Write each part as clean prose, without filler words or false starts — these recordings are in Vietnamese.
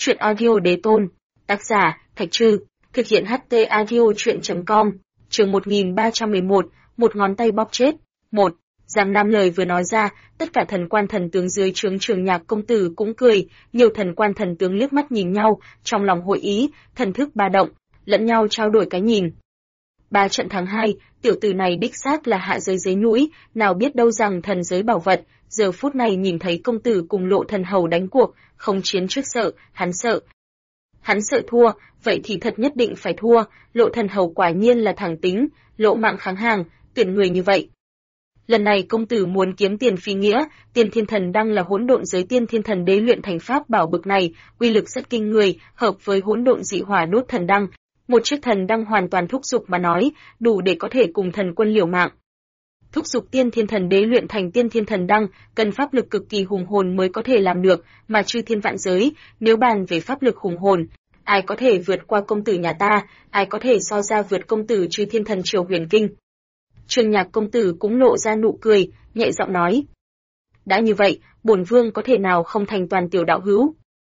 Chuyện audio đế tôn. Tác giả, Thạch Trư. Thực hiện HT audio chuyện.com. Chương 1311, một ngón tay bóp chết. 1. Giang Nam lời vừa nói ra, tất cả thần quan thần tướng dưới trướng Trường Nhạc công tử cũng cười, nhiều thần quan thần tướng liếc mắt nhìn nhau, trong lòng hội ý, thần thức ba động, lẫn nhau trao đổi cái nhìn. 3 trận thắng 2, tiểu tử này đích xác là hạ giới dế nhũi, nào biết đâu rằng thần giới bảo vật, giờ phút này nhìn thấy công tử cùng Lộ Thần Hầu đánh cuộc, không chiến trước sợ, hắn sợ. Hắn sợ thua, vậy thì thật nhất định phải thua, Lộ Thần Hầu quả nhiên là thẳng tính, lộ mạng kháng hàng, tuyển người như vậy. Lần này công tử muốn kiếm tiền phi nghĩa, Tiên Thiên Thần Đăng là hỗn độn giới Tiên Thiên Thần Đế luyện thành pháp bảo bực này, uy lực rất kinh người, hợp với hỗn độn dị hỏa đốt thần đăng. Một chiếc thần đăng hoàn toàn thúc giục mà nói, đủ để có thể cùng thần quân liều mạng. Thúc giục Tiên Thiên Thần Đế luyện thành Tiên Thiên Thần Đăng, cần pháp lực cực kỳ hùng hồn mới có thể làm được, mà chư thiên vạn giới, nếu bàn về pháp lực hùng hồn, ai có thể vượt qua công tử nhà ta, ai có thể so ra vượt công tử chư thiên thần triều huyền kinh. Trường Nhạc công tử cũng lộ ra nụ cười, nhẹ giọng nói: đã như vậy, bổn vương có thể nào không thành toàn tiểu đạo hữu?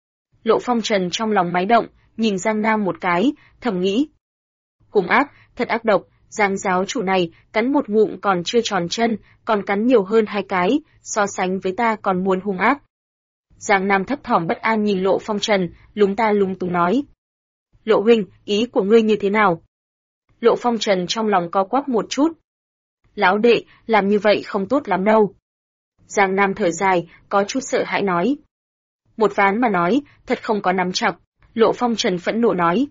Lộ Phong Trần trong lòng máy động, nhìn Giang Nam một cái, thầm nghĩ: hung ác, thật ác độc, Giang giáo chủ này, cắn một ngụm còn chưa tròn chân, còn cắn nhiều hơn 2 cái, so sánh với ta còn muốn hung ác. Giang Nam thấp thỏm bất an nhìn Lộ Phong Trần, lúng ta lúng túng nói: Lộ huynh, ý của ngươi như thế nào? Lộ Phong Trần trong lòng co quắp một chút. Lão đệ, làm như vậy không tốt lắm đâu. Giang Nam thở dài, có chút sợ hãi nói: một ván mà nói, thật không có nắm chặt. Lộ Phong Trần phẫn nộ nói: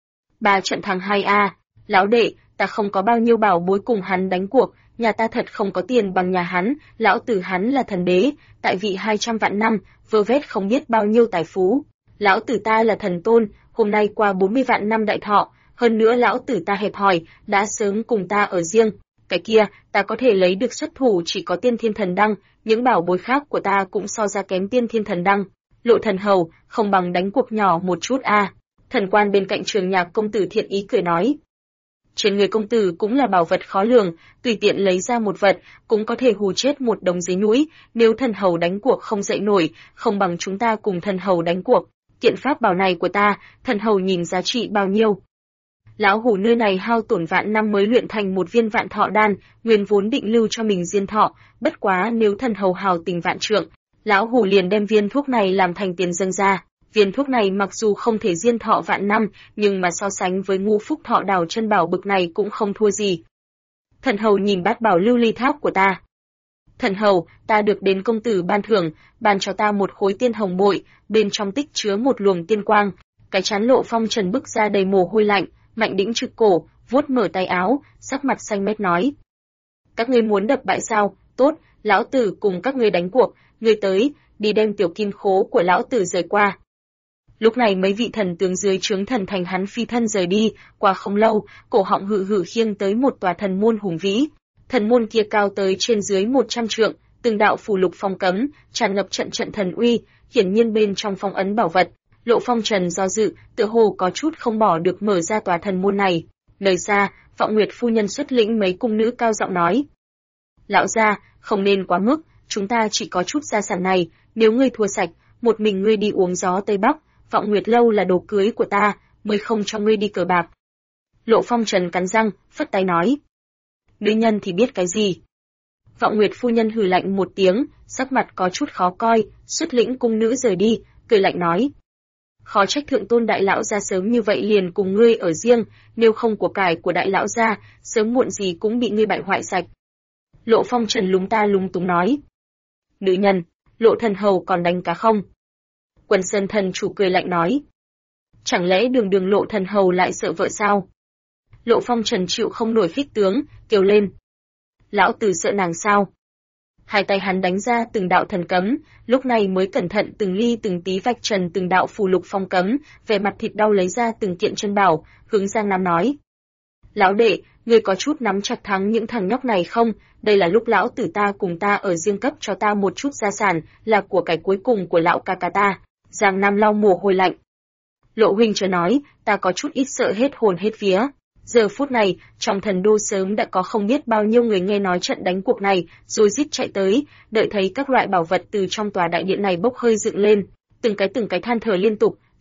3 trận thắng 2 a, lão đệ, ta không có bao nhiêu bảo bối cùng hắn đánh cuộc, nhà ta thật không có tiền bằng nhà hắn, lão tử hắn là thần đế, tại vị 200 vạn năm, vơ vét không biết bao nhiêu tài phú. Lão tử ta là thần tôn, hôm nay qua 40 vạn năm đại thọ, hơn nữa lão tử ta hẹp hòi, đã sớm cùng ta ở riêng. Cái kia, ta có thể lấy được xuất thủ chỉ có Tiên Thiên Thần Đăng, những bảo bối khác của ta cũng so ra kém Tiên Thiên Thần Đăng. Lộ Thần Hầu, không bằng đánh cuộc nhỏ một chút a. Thần quan bên cạnh Trường Nhạc công tử thiện ý cười nói: trên người công tử cũng là bảo vật khó lường, tùy tiện lấy ra một vật, cũng có thể hù chết một đống dế nhũi, nếu thần hầu đánh cuộc không dậy nổi, không bằng chúng ta cùng thần hầu đánh cuộc. Kiện pháp bảo này của ta, thần hầu nhìn giá trị bao nhiêu? Lão hủ nơi này hao tổn vạn năm mới luyện thành một viên vạn thọ đan, nguyên vốn định lưu cho mình diên thọ, bất quá nếu thần hầu hào tình vạn trượng, lão hủ liền đem viên thuốc này làm thành tiền dâng ra. Viên thuốc này mặc dù không thể diên thọ vạn năm, nhưng mà so sánh với ngũ phúc thọ đào chân bảo bực này cũng không thua gì. Thần hầu nhìn bát bảo lưu ly tháp của ta. Thần hầu, ta được đến công tử ban thưởng, ban cho ta một khối tiên hồng bội, bên trong tích chứa một luồng tiên quang. Cái trán Lộ Phong Trần bức ra đầy mồ hôi lạnh, Mạnh Đĩnh trực cổ, vuốt mở tay áo, sắc mặt xanh mét nói: các ngươi muốn đập bại sao? Tốt, lão tử cùng các ngươi đánh cuộc, ngươi tới, đi đem tiểu kim khố của lão tử rời qua. Lúc này mấy vị thần tướng dưới trướng thần thành hắn phi thân rời đi, qua không lâu, cổ họng hự hự khiêng tới một tòa thần môn hùng vĩ. Thần môn kia cao tới trên dưới 100 trượng, từng đạo phù lục phong cấm, tràn ngập trận trận thần uy, hiển nhiên bên trong phong ấn bảo vật. Lộ Phong Trần do dự, tựa hồ có chút không bỏ được mở ra tòa thần môn này. Nơi xa, Vọng Nguyệt phu nhân xuất lĩnh mấy cung nữ cao giọng nói: lão gia, không nên quá mức, chúng ta chỉ có chút gia sản này, nếu ngươi thua sạch, một mình ngươi đi uống gió Tây Bắc. Vọng Nguyệt lâu là đồ cưới của ta, mới không cho ngươi đi cờ bạc. Lộ Phong Trần cắn răng, phất tay nói: nữ nhân thì biết cái gì? Vọng Nguyệt phu nhân hừ lạnh một tiếng, sắc mặt có chút khó coi, xuất lĩnh cung nữ rời đi, cười lạnh nói: khó trách thượng tôn đại lão gia sớm như vậy liền cùng ngươi ở riêng, nếu không của cải của đại lão gia, sớm muộn gì cũng bị ngươi bại hoại sạch. Lộ Phong Trần lúng ta lúng túng nói: nữ nhân, Lộ Thần Hầu còn đánh cá không? Quần Sơn thần chủ cười lạnh nói: chẳng lẽ đường đường Lộ Thần Hầu lại sợ vợ sao? Lộ Phong Trần chịu không nổi khích tướng, kêu lên: lão tử sợ nàng sao? Hai tay hắn đánh ra từng đạo thần cấm, lúc này mới cẩn thận từng ly từng tí vạch trần từng đạo phù lục phong cấm, vẻ mặt thịt đau lấy ra từng kiện chân bảo, hướng Giang Nam nói: lão đệ, ngươi có chút nắm chặt thắng những thằng nhóc này không? Đây là lúc lão tử ta cùng ta ở riêng cấp cho ta một chút gia sản, là của cải cuối cùng của lão ca ca ta. Giang Nam lau mồ hôi lạnh. Lộ huynh chớ nói, ta có chút ít sợ hết hồn hết vía. Giờ phút này, trong thần đô sớm đã có không biết bao nhiêu người nghe nói trận đánh cuộc này, rồi rít chạy tới, đợi thấy các loại bảo vật từ trong tòa đại điện này bốc hơi dựng lên, từng cái than thở liên tục,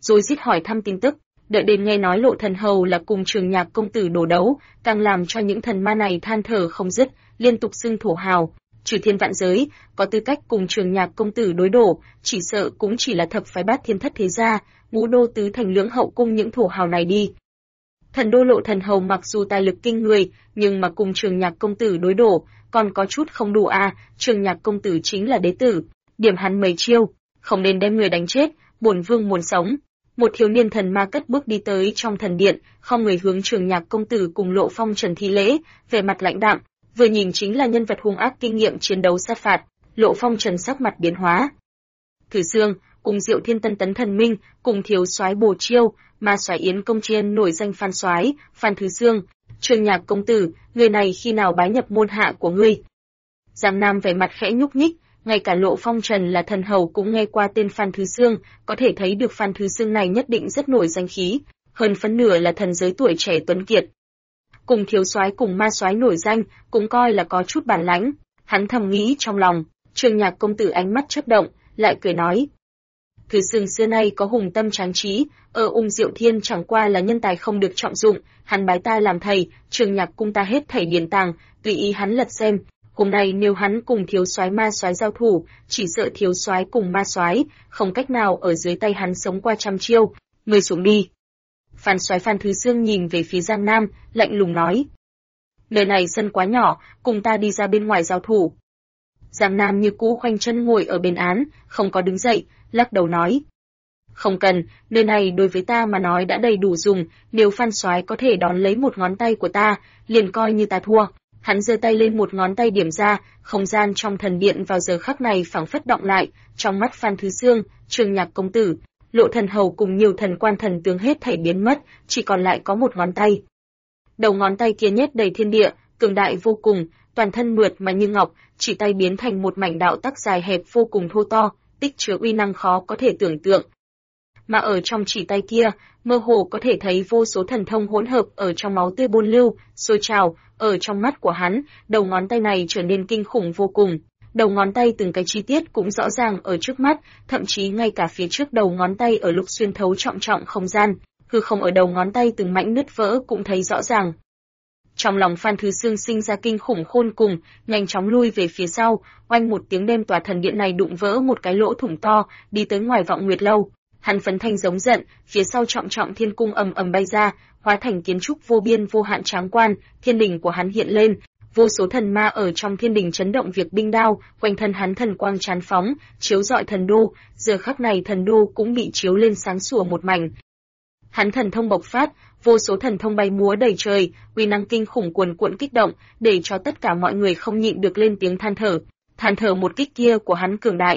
rồi rít hỏi thăm tin tức. Đợi đến nghe nói Lộ Thần Hầu là cùng Trường Nhạc công tử đổ đấu, càng làm cho những thần ma này than thở không dứt, liên tục xưng thổ hào. Trừ thiên vạn giới, có tư cách cùng Trường Nhạc công tử đối đổ, chỉ sợ cũng chỉ là thập phái bát thiên thất thế gia, ngũ đô tứ thành lưỡng hậu cung những thổ hào này đi. Thần đô Lộ Thần Hầu mặc dù tài lực kinh người, nhưng mà cùng Trường Nhạc công tử đối đổ, còn có chút không đủ à, Trường Nhạc công tử chính là đế tử, điểm hắn mấy chiêu, không nên đem người đánh chết, bổn vương muốn sống. Một thiếu niên thần ma cất bước đi tới trong thần điện, không người hướng Trường Nhạc công tử cùng Lộ Phong Trần thi lễ, vẻ mặt lãnh đạm, vừa nhìn chính là nhân vật hung ác kinh nghiệm chiến đấu sát phạt. Lộ Phong Trần sắc mặt biến hóa. Thử Dương, cùng Diệu Thiên Tân tấn thần minh, cùng thiếu soái Bồ Chiêu, ma soái Yến Công Chiên nổi danh Phan soái, Phan Thứ Dương, Trường Nhạc công tử, người này khi nào bái nhập môn hạ của ngươi? Giang Nam vẻ mặt khẽ nhúc nhích, ngay cả Lộ Phong Trần là thần hầu cũng nghe qua tên Phan Thứ Dương, có thể thấy được Phan Thứ Dương này nhất định rất nổi danh khí, hơn phân nửa là thần giới tuổi trẻ tuấn kiệt. Cùng thiếu soái cùng ma soái nổi danh, cũng coi là có chút bản lãnh. Hắn thầm nghĩ trong lòng. Trường Nhạc công tử ánh mắt chớp động, lại cười nói: Thứ Dương xưa nay có hùng tâm tráng trí, ở Diệu Thiên chẳng qua là nhân tài không được trọng dụng, hắn bái ta làm thầy, Trường Nhạc cung ta hết thảy điển tàng, tùy ý hắn lật xem. Hôm nay nếu hắn cùng thiếu soái ma soái giao thủ, chỉ sợ thiếu soái cùng ma soái không cách nào ở dưới tay hắn sống qua trăm chiêu. Ngươi xuống đi. Phan soái Phan Thứ Dương nhìn về phía Giang Nam, lạnh lùng nói: Nơi này sân quá nhỏ, cùng ta đi ra bên ngoài giao thủ. Giang Nam như cũ khoanh chân ngồi ở bên án, không có đứng dậy, lắc đầu nói: Không cần, nơi này đối với ta mà nói đã đầy đủ dùng, nếu Phan soái có thể đón lấy một ngón tay của ta, liền coi như ta thua. Hắn giơ tay lên một ngón tay điểm ra, không gian trong thần điện vào giờ khắc này phảng phất động lại, trong mắt Phan Thứ Dương, Trường Nhạc công tử, Lộ Thần Hầu cùng nhiều thần quan thần tướng hết thảy biến mất, chỉ còn lại có một ngón tay. Đầu ngón tay kia nhét đầy thiên địa, cường đại vô cùng, toàn thân mượt mà như ngọc, chỉ tay biến thành một mảnh đạo tắc dài hẹp vô cùng thô to, tích chứa uy năng khó có thể tưởng tượng. Mà ở trong chỉ tay kia, mơ hồ có thể thấy vô số thần thông hỗn hợp ở trong máu tươi bôn lưu, sôi trào, ở trong mắt của hắn, đầu ngón tay này trở nên kinh khủng vô cùng. Đầu ngón tay từng cái chi tiết cũng rõ ràng ở trước mắt, thậm chí ngay cả phía trước đầu ngón tay ở lúc xuyên thấu trọng trọng không gian, hư không ở đầu ngón tay từng mảnh nứt vỡ cũng thấy rõ ràng. Trong lòng Phan Thứ Dương sinh ra kinh khủng khôn cùng, nhanh chóng lui về phía sau, oanh một tiếng đem tòa thần điện này đụng vỡ một cái lỗ thủng to, đi tới ngoài Vọng Nguyệt lâu. Hắn phấn thanh giống giận, phía sau trọng trọng thiên cung ầm ầm bay ra, hóa thành kiến trúc vô biên vô hạn tráng quan, thiên đình của hắn hiện lên, vô số thần ma ở trong thiên đình chấn động việc binh đao, quanh thân hắn thần quang chán phóng, chiếu rọi thần đô, giờ khắc này thần đô cũng bị chiếu lên sáng sủa một mảnh. Hắn thần thông bộc phát, vô số thần thông bay múa đầy trời, uy năng kinh khủng cuồn cuộn kích động, để cho tất cả mọi người không nhịn được lên tiếng than thở một kích kia của hắn cường đại.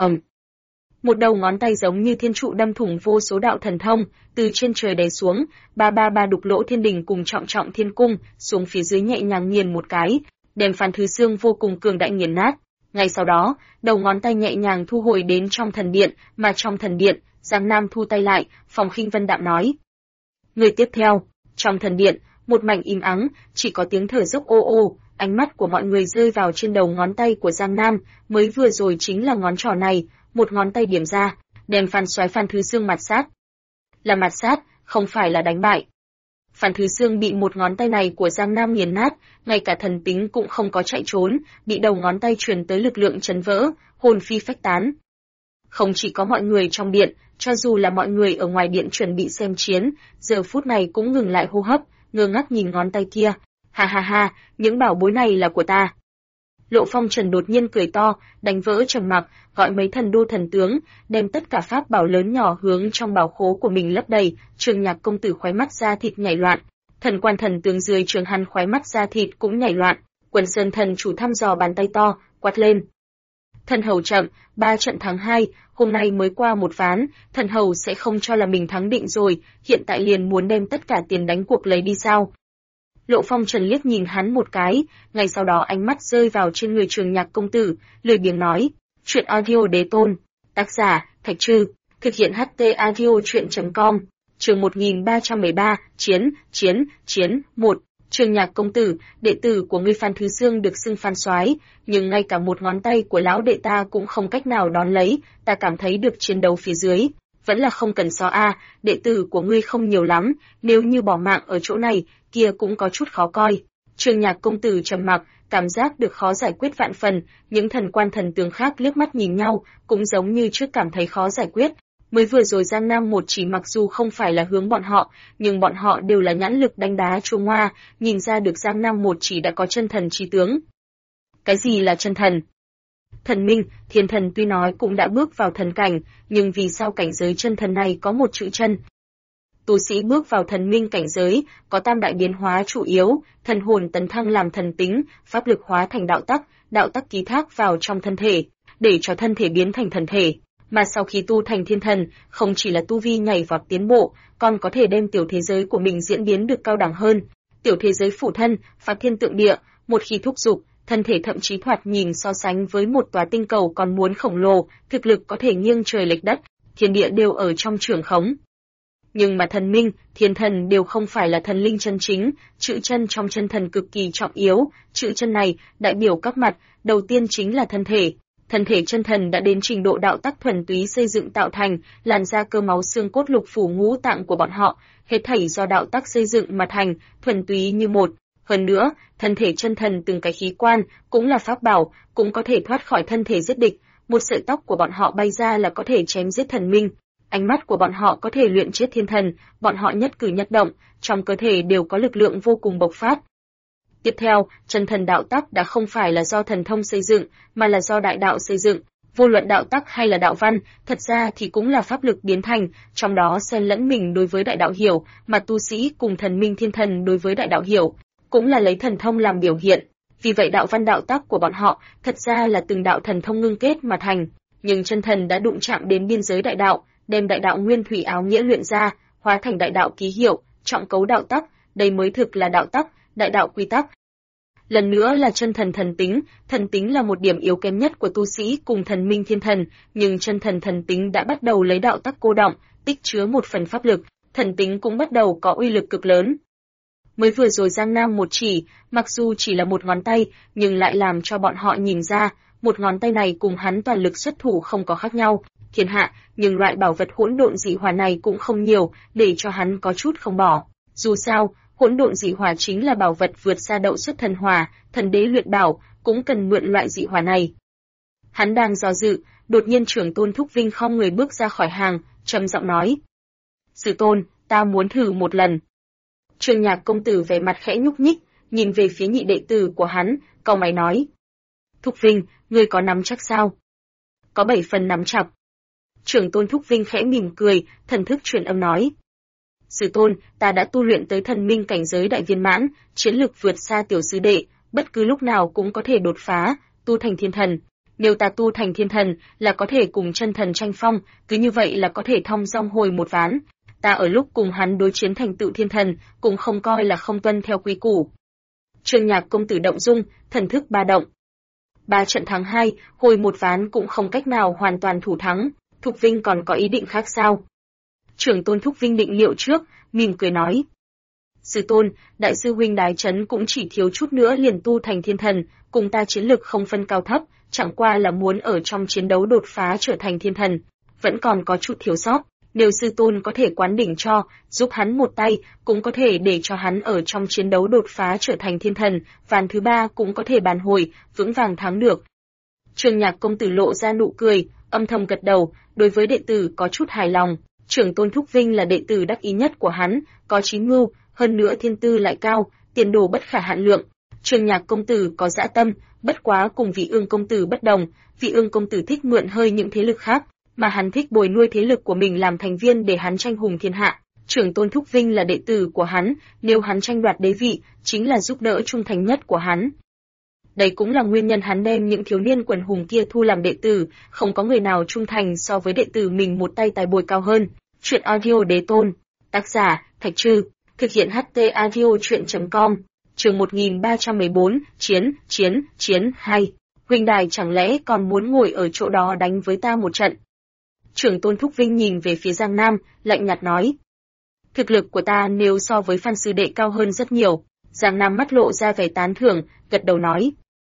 Một đầu ngón tay giống như thiên trụ đâm thủng vô số đạo thần thông, từ trên trời đè xuống, ba đục lỗ thiên đình cùng trọng trọng thiên cung, xuống phía dưới nhẹ nhàng nghiền một cái, đem Phan Thứ Dương vô cùng cường đại nghiền nát. Ngay sau đó, đầu ngón tay nhẹ nhàng thu hồi đến trong thần điện, mà trong thần điện, Giang Nam thu tay lại, Phòng Khinh Vân đạm nói: Người tiếp theo. Trong thần điện, một mảnh im ắng, chỉ có tiếng thở dốc ô ô, ánh mắt của mọi người rơi vào trên đầu ngón tay của Giang Nam, mới vừa rồi chính là ngón trỏ này, một ngón tay điểm ra, đem Phan soái Phan Thứ Dương mạt sát. Là mạt sát, không phải là đánh bại. Phan Thứ Dương bị một ngón tay này của Giang Nam nghiền nát, ngay cả thần tính cũng không có chạy trốn, bị đầu ngón tay truyền tới lực lượng chấn vỡ, hồn phi phách tán. Không chỉ có mọi người trong điện, cho dù là mọi người ở ngoài điện chuẩn bị xem chiến, giờ phút này cũng ngừng lại hô hấp, ngơ ngác nhìn ngón tay kia. Ha ha ha, những bảo bối này là của ta. Lộ Phong Trần đột nhiên cười to, đánh vỡ trầm mặc, gọi mấy thần đô thần tướng, đem tất cả pháp bảo lớn nhỏ hướng trong bảo khố của mình lấp đầy. Trường Nhạc công tử khóe mắt da thịt nhảy loạn, thần quan thần tướng dưới trường hắn khóe mắt da thịt cũng nhảy loạn. Quần Sơn thần chủ thăm dò bàn tay to, quát lên: Thần hầu chậm, 3 trận thắng 2, hôm nay mới qua một ván, thần hầu sẽ không cho là mình thắng định rồi, hiện tại liền muốn đem tất cả tiền đánh cuộc lấy đi sao? Lộ Phong Trần liếc nhìn hắn một cái, ngay sau đó ánh mắt rơi vào trên người Trường Nhạc công tử, lười biếng nói: Truyện audio đế tôn, tác giả Thạch Trư, thực hiện HT audio truyện.com, chương 1313, chiến 1. Trường Nhạc công tử, đệ tử của ngươi Phan Thứ Dương được xưng Phan soái, nhưng ngay cả một ngón tay của lão đệ ta cũng không cách nào đón lấy, ta cảm thấy được chiến đấu phía dưới, vẫn là không cần so a, đệ tử của ngươi không nhiều lắm, nếu như bỏ mạng ở chỗ này, kia cũng có chút khó coi. Trương Nhạc công tử trầm mặc, cảm giác được khó giải quyết vạn phần, những thần quan thần tướng khác liếc mắt nhìn nhau, cũng giống như trước cảm thấy khó giải quyết. Mới vừa rồi Giang Nam một chỉ mặc dù không phải là hướng bọn họ, nhưng bọn họ đều là nhãn lực đánh đá Trung Hoa, nhìn ra được Giang Nam một chỉ đã có chân thần chi tướng. Cái gì là chân thần? Thần Minh, Thiên Thần tuy nói cũng đã bước vào thần cảnh, nhưng vì sao cảnh giới chân thần này có một chữ chân? Tu sĩ bước vào thần minh cảnh giới, có tam đại biến hóa chủ yếu, thần hồn tấn thăng làm thần tính, pháp lực hóa thành đạo tắc ký thác vào trong thân thể, để cho thân thể biến thành thần thể. Mà sau khi tu thành thiên thần, không chỉ là tu vi nhảy vọt tiến bộ, còn có thể đem tiểu thế giới của mình diễn biến được cao đẳng hơn. Tiểu thế giới phủ thân, phạt thiên tượng địa, một khi thúc dục, thân thể thậm chí thoạt nhìn so sánh với một tòa tinh cầu còn muốn khổng lồ, thực lực có thể nghiêng trời lệch đất, thiên địa đều ở trong trưởng khống. Nhưng mà thần minh, thiên thần đều không phải là thần linh chân chính, chữ chân trong chân thần cực kỳ trọng yếu, chữ chân này đại biểu các mặt, đầu tiên chính là thân thể. Thân thể chân thần đã đến trình độ đạo tắc thuần túy xây dựng tạo thành, làn da cơ máu xương cốt lục phủ ngũ tạng của bọn họ, hết thảy do đạo tắc xây dựng mà thành, thuần túy như một. Hơn nữa, thân thể chân thần từng cái khí quan, cũng là pháp bảo, cũng có thể thoát khỏi thân thể giết địch, một sợi tóc của bọn họ bay ra là có thể chém giết thần minh. Ánh mắt của bọn họ có thể luyện chết thiên thần, bọn họ nhất cử nhất động, trong cơ thể đều có lực lượng vô cùng bộc phát. Tiếp theo, chân thần đạo tắc đã không phải là do thần thông xây dựng, mà là do đại đạo xây dựng. Vô luận đạo tắc hay là đạo văn, thật ra thì cũng là pháp lực biến thành, trong đó xen lẫn mình đối với đại đạo hiểu, mà tu sĩ cùng thần minh thiên thần đối với đại đạo hiểu, cũng là lấy thần thông làm biểu hiện. Vì vậy đạo văn đạo tắc của bọn họ, thật ra là từng đạo thần thông ngưng kết mà thành. Nhưng chân thần đã đụng chạm đến biên giới đại đạo, đem đại đạo nguyên thủy áo nghĩa luyện ra, hóa thành đại đạo ký hiệu, trọng cấu đạo tắc, đây mới thực là đạo tắc, đại đạo quy tắc. Lần nữa là chân thần thần tính là một điểm yếu kém nhất của tu sĩ cùng thần minh thiên thần, nhưng chân thần thần tính đã bắt đầu lấy đạo tắc cô động, tích chứa một phần pháp lực, thần tính cũng bắt đầu có uy lực cực lớn. Mới vừa rồi Giang Nam một chỉ, mặc dù chỉ là một ngón tay, nhưng lại làm cho bọn họ nhìn ra, một ngón tay này cùng hắn toàn lực xuất thủ không có khác nhau. Thiên hạ, nhưng loại bảo vật hỗn độn dị hỏa này cũng không nhiều, để cho hắn có chút không bỏ. Dù sao, hỗn độn dị hỏa chính là bảo vật vượt xa đậu xuất thần hỏa, thần đế luyện bảo, cũng cần mượn loại dị hỏa này. Hắn đang do dự, đột nhiên trưởng tôn Thúc Vinh khom người bước ra khỏi hàng, trầm giọng nói: "Sư tôn, ta muốn thử một lần." Trương Nhạc công tử vẻ mặt khẽ nhúc nhích, nhìn về phía nhị đệ tử của hắn, cau mày nói: "Thúc Vinh, ngươi có nắm chắc sao?" "Có 7 phần nắm chắc." Trưởng tôn Thúc Vinh khẽ mỉm cười, thần thức truyền âm nói: "Sư tôn, ta đã tu luyện tới thần minh cảnh giới đại viên mãn, chiến lực vượt xa tiểu sư đệ, bất cứ lúc nào cũng có thể đột phá, tu thành thiên thần. Nếu ta tu thành thiên thần, là có thể cùng chân thần tranh phong, cứ như vậy là có thể thong dong hồi một ván. Ta ở lúc cùng hắn đối chiến thành tựu thiên thần, cũng không coi là không tuân theo quy củ." Trương Nhạc công tử động dung, thần thức ba động. 3 trận thắng 2, hồi một ván cũng không cách nào hoàn toàn thủ thắng. Thục Vinh còn có ý định khác sao? Trưởng tôn Thúc Vinh định liệu trước, mỉm cười nói: "Sư tôn, đại sư huynh Đái Chấn cũng chỉ thiếu chút nữa liền tu thành thiên thần, cùng ta chiến lực không phân cao thấp, chẳng qua là muốn ở trong chiến đấu đột phá trở thành thiên thần, vẫn còn có chút thiếu sót. Nếu sư tôn có thể quán đỉnh cho, giúp hắn một tay, cũng có thể để cho hắn ở trong chiến đấu đột phá trở thành thiên thần, ván thứ 3 cũng có thể bàn hồi, vững vàng thắng được." Trương Nhạc công tử lộ ra nụ cười, âm thầm gật đầu, đối với đệ tử có chút hài lòng. Trưởng tôn Thúc Vinh là đệ tử đắc ý nhất của hắn, có chí mưu, hơn nữa thiên tư lại cao, tiền đồ bất khả hạn lượng. Trương Nhạc công tử có dã tâm, bất quá cùng Vị Ương công tử bất đồng, Vị Ương công tử thích mượn hơi những thế lực khác, mà hắn thích bồi nuôi thế lực của mình làm thành viên để hắn tranh hùng thiên hạ. Trưởng tôn Thúc Vinh là đệ tử của hắn, nếu hắn tranh đoạt đế vị, chính là giúp đỡ trung thành nhất của hắn. Đây cũng là nguyên nhân hắn đem những thiếu niên quần hùng kia thu làm đệ tử, không có người nào trung thành so với đệ tử mình một tay tài bồi cao hơn. Truyện audio đế tôn, tác giả Thạch Trư, thực hiện HT audio truyện.com, chương 1314, chiến 2. Huynh đài chẳng lẽ còn muốn ngồi ở chỗ đó đánh với ta một trận? Trưởng tôn Thúc Vinh nhìn về phía Giang Nam, lạnh nhạt nói: "Thực lực của ta nếu so với Phan sư đệ cao hơn rất nhiều." Giang Nam mắt lộ ra vẻ tán thưởng, gật đầu nói: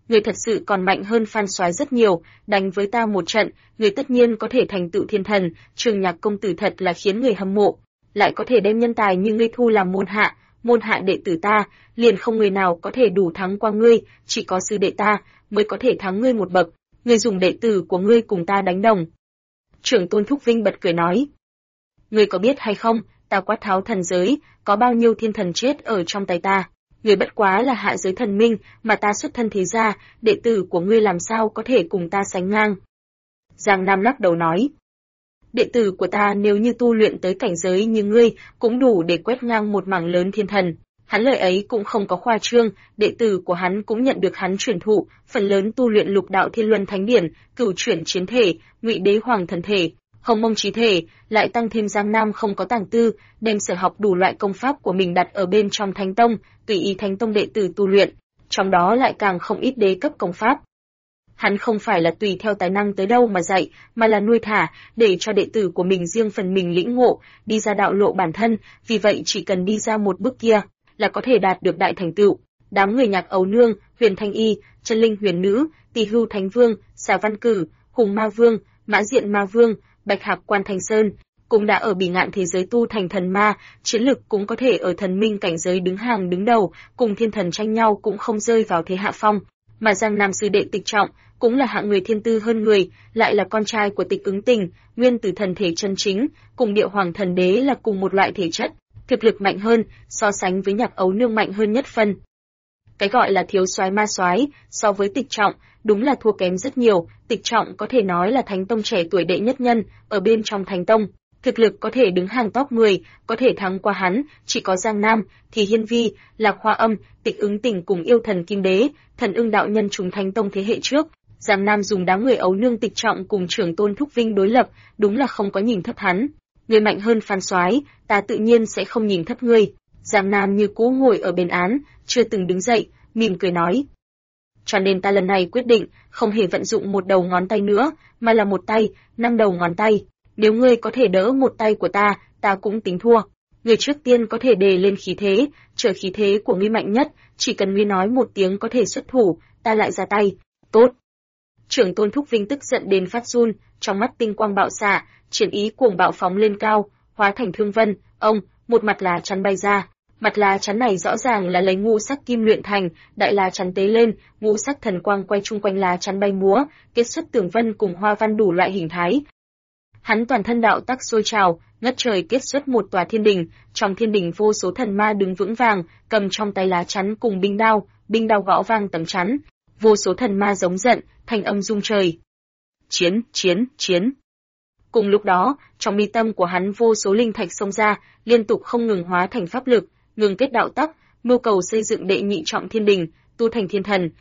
người thật sự còn mạnh hơn Phan Soái rất nhiều, đánh với ta một trận, người tất nhiên có thể thành tựu thiên thần, Trường Nhạc công tử thật là khiến người hâm mộ, lại có thể đem nhân tài như ngươi thu làm môn hạ đệ tử ta, liền không người nào có thể đủ thắng qua ngươi, chỉ có sư đệ ta mới có thể thắng ngươi một bậc, ngươi dùng đệ tử của ngươi cùng ta đánh đồng. Trưởng Tôn Thúc Vinh bật cười nói, ngươi có biết hay không, ta quát tháo thần giới, có bao nhiêu thiên thần chết ở trong tay ta. Ngươi bất quá là hạ giới thần minh, mà ta xuất thân thế gia, đệ tử của ngươi làm sao có thể cùng ta sánh ngang. Giang Nam lắc đầu nói, đệ tử của ta nếu như tu luyện tới cảnh giới như ngươi, cũng đủ để quét ngang một mảng lớn thiên thần. Hắn lời ấy cũng không có khoa trương, đệ tử của hắn cũng nhận được hắn truyền thụ, phần lớn tu luyện lục đạo thiên luân thánh điển, cửu chuyển chiến thể, ngụy đế hoàng thần thể, hồng mông chí thể, lại tăng thêm Giang Nam không có tàng tư, đem sở học đủ loại công pháp của mình đặt ở bên trong thánh tông, tùy ý thánh tông đệ tử tu luyện, trong đó lại càng không ít đế cấp công pháp. Hắn không phải là tùy theo tài năng tới đâu mà dạy, mà là nuôi thả, để cho đệ tử của mình riêng phần mình lĩnh ngộ, đi ra đạo lộ bản thân, vì vậy chỉ cần đi ra một bước kia, là có thể đạt được đại thành tựu. Đám người Nhạc Ấu Nương, Huyền Thanh Y, Chân Linh Huyền Nữ, Tỳ Hưu Thánh Vương, Xà Văn Cử, Hùng Ma Vương, Mã Diện Ma Vương, Bạch Hạc Quan Thanh Sơn, cũng đã ở bỉ ngạn thế giới tu thành thần ma, chiến lực cũng có thể ở thần minh cảnh giới đứng hàng đứng đầu, cùng thiên thần tranh nhau cũng không rơi vào thế hạ phong. Mà Giang Nam sư đệ Tịch Trọng, cũng là hạng người thiên tư hơn người, lại là con trai của Tịch Ứng Tình, nguyên tử thần thể chân chính, cùng Điệu Hoàng thần đế là cùng một loại thể chất, thực lực mạnh hơn, so sánh với Nhạc Ấu Nương mạnh hơn nhất phân. Cái gọi là thiếu soái ma soái, so với Tịch Trọng, đúng là thua kém rất nhiều. Tịch Trọng có thể nói là Thánh Tông trẻ tuổi đệ nhất nhân, ở bên trong Thánh Tông, thực lực có thể đứng hàng top 10, có thể thắng qua hắn, chỉ có Giang Nam, thì Hiên Vi, Lạc Hoa Âm, Tịch Ứng Tình cùng yêu thần Kim Đế, Thần Ưng đạo nhân chúng Thánh Tông thế hệ trước. Giang Nam dùng đám người Ấu Nương Tịch Trọng cùng Trưởng Tôn Thúc Vinh đối lập, đúng là không có nhìn thấp hắn. Người mạnh hơn Phan Soái, ta tự nhiên sẽ không nhìn thấp ngươi. Giang Nam như cũ ngồi ở bên án, chưa từng đứng dậy, mỉm cười nói. Cho nên ta lần này quyết định, không hề vận dụng một đầu ngón tay nữa, mà là một tay, 5 đầu ngón tay. Nếu ngươi có thể đỡ một tay của ta, ta cũng tính thua. Ngươi trước tiên có thể đề lên khí thế, chờ khí thế của ngươi mạnh nhất, chỉ cần ngươi nói một tiếng có thể xuất thủ, ta lại ra tay. Tốt. Trưởng Tôn Thúc Vinh tức giận đến phát run, trong mắt tinh quang bạo xạ, chiến ý cuồng bạo phóng lên cao, hóa thành thương vân. Ông, một mặt lá chắn bay ra. Mặt lá chắn này rõ ràng là lấy ngũ sắc kim luyện thành, đại lá chắn tế lên, ngũ sắc thần quang quay chung quanh lá chắn bay múa, kết xuất tường vân cùng hoa văn đủ loại hình thái. Hắn toàn thân đạo tắc sôi trào, ngất trời kết xuất một tòa thiên đình, trong thiên đình vô số thần ma đứng vững vàng, cầm trong tay lá chắn cùng binh đao gõ vang tấm chắn. Vô số thần ma giống giận, thanh âm rung trời. Chiến, chiến, chiến. Cùng lúc đó, trong mi tâm của hắn vô số linh thạch xông ra, liên tục không ngừng hóa thành pháp lực, ngừng kết đạo tắc, mưu cầu xây dựng đệ nhị trọng thiên đình, tu thành thiên thần.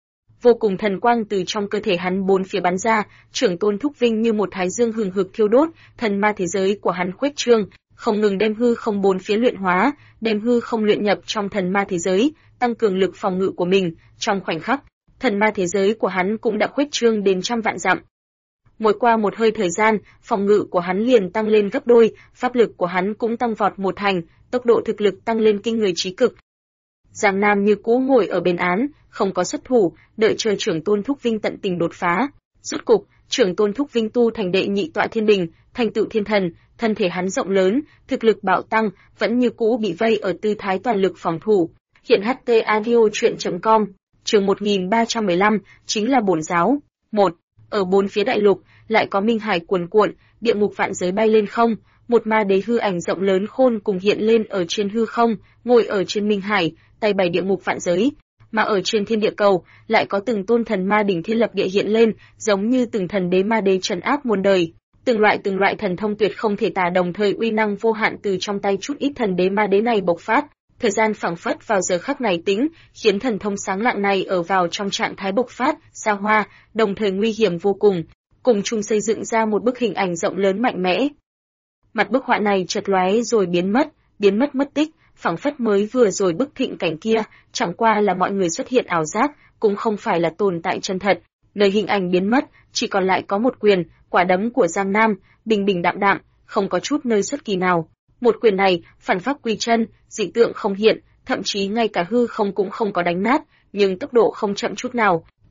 Vô cùng thần quang từ trong cơ thể hắn bốn phía bắn ra, Trưởng Tôn Thúc Vinh như một thái dương hừng hực thiêu đốt, thần ma thế giới của hắn khuếch trương, không ngừng đem hư không bốn phía luyện hóa, đem hư không luyện nhập trong thần ma thế giới, tăng cường lực phòng ngự của mình. Trong khoảnh khắc, thần ma thế giới của hắn cũng đã khuếch trương đến trăm vạn dặm. Mỗi qua một hơi thời gian, phòng ngự của hắn liền tăng lên gấp đôi, pháp lực của hắn cũng tăng vọt một thành, tốc độ thực lực tăng lên kinh người trí cực. Giang Nam như cũ ngồi ở bên án, không có xuất thủ, đợi chờ Trưởng Tôn Thúc Vinh tận tình đột phá. Rốt cục, Trưởng Tôn Thúc Vinh tu thành đệ nhị tọa thiên đình, thành tựu thiên thần, thân thể hắn rộng lớn, thực lực bạo tăng, vẫn như cũ bị vây ở tư thái toàn lực phòng thủ. Hiện HT Audio Truyện.com, chương 1315, chính là bổn giáo. 1. Ở bốn phía đại lục, lại có minh hải cuồn cuộn, địa ngục vạn giới bay lên không, một ma đế hư ảnh rộng lớn khôn cùng hiện lên ở trên hư không, ngồi ở trên minh hải, tay bày địa ngục vạn giới. Mà ở trên thiên địa cầu, lại có từng tôn thần ma đỉnh thiên lập địa hiện lên, giống như từng thần đế ma đế trấn áp muôn đời. Từng loại thần thông tuyệt không thể tả đồng thời uy năng vô hạn từ trong tay chút ít thần đế ma đế này bộc phát. Thời gian phảng phất vào giờ khắc này tĩnh, khiến thần thông sáng lạng này ở vào trong trạng thái bộc phát, xa hoa, đồng thời nguy hiểm vô cùng chung xây dựng ra một bức hình ảnh rộng lớn mạnh mẽ. Mặt bức họa này chợt lóe rồi biến mất mất tích, phảng phất mới vừa rồi bức thịnh cảnh kia, chẳng qua là mọi người xuất hiện ảo giác, cũng không phải là tồn tại chân thật. Nơi hình ảnh biến mất, chỉ còn lại có một quyền, quả đấm của Giang Nam, bình bình đạm đạm, không có chút nơi xuất kỳ nào. Một quyền này, phản pháp quy chân, dị tượng không hiện, thậm chí ngay cả hư không cũng không có đánh nát, nhưng tốc độ không chậm chút nào.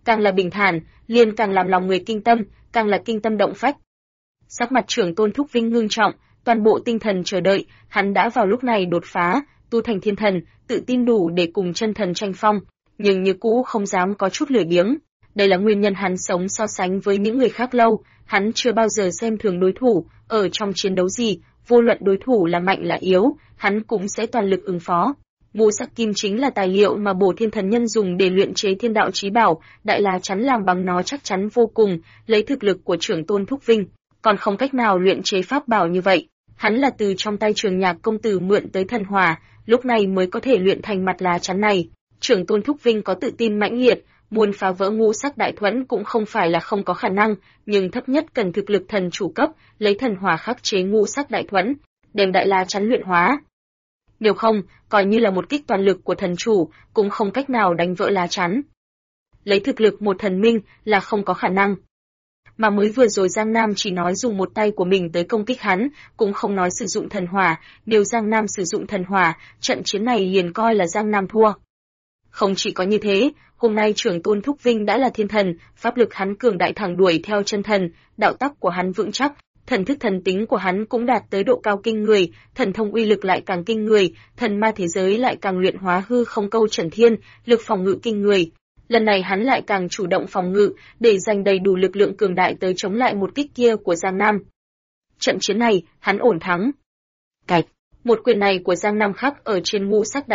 càng là bình thản, liền càng làm lòng người kinh tâm, càng là kinh tâm động phách. Sắc mặt Trưởng Tôn Thúc Vinh ngưng trọng, toàn bộ tinh thần chờ đợi, hắn đã vào lúc này đột phá, tu thành thiên thần, tự tin đủ để cùng chân thần tranh phong, nhưng như cũ không dám có chút lười biếng. Đây là nguyên nhân hắn sống so sánh với những người khác lâu, hắn chưa bao giờ xem thường đối thủ, ở trong chiến đấu gì, vô luận đối thủ là mạnh là yếu, hắn cũng sẽ toàn lực ứng phó. Ngũ sắc kim chính là tài liệu mà Bổ Thiên Thần Nhân dùng để luyện chế thiên đạo chí bảo, đại lá chắn làm bằng nó chắc chắn vô cùng, lấy thực lực của Trưởng Tôn Thúc Vinh, còn không cách nào luyện chế pháp bảo như vậy. Hắn là từ trong tay Trường Nhạc công tử mượn tới thần hỏa, lúc này mới có thể luyện thành mặt lá chắn này. Trưởng Tôn Thúc Vinh có tự tin mãnh liệt, muốn phá vỡ ngũ sắc đại thuẫn cũng không phải là không có khả năng, nhưng thấp nhất cần thực lực thần chủ cấp, lấy thần hỏa khắc chế ngũ sắc đại thuẫn, đem đại lá chắn luyện hóa. Nếu không, coi như là một kích toàn lực của thần chủ, cũng không cách nào đánh vỡ lá chắn. Lấy thực lực một thần minh là không có khả năng. Mà mới vừa rồi Giang Nam chỉ nói dùng một tay của mình tới công kích hắn, cũng không nói sử dụng thần hỏa, nếu Giang Nam sử dụng thần hỏa, trận chiến này liền coi là Giang Nam thua. Không chỉ có như thế, hôm nay Trưởng Tôn Thúc Vinh đã là thiên thần, pháp lực hắn cường đại thẳng đuổi theo chân thần, đạo tắc của hắn vững chắc, thần thức thần tính của hắn cũng đạt tới độ cao kinh người, thần thông uy lực lại càng kinh người, thần ma thế giới lại càng luyện hóa hư không câu trần thiên, lực phòng ngự kinh người. Lần này hắn lại càng chủ động phòng ngự, để dành đầy đủ lực lượng cường đại tới chống lại một kích kia của Giang Nam. Trận chiến này, hắn ổn thắng. Cạch, một quyền này của Giang Nam khắc ở trên ngũ sắc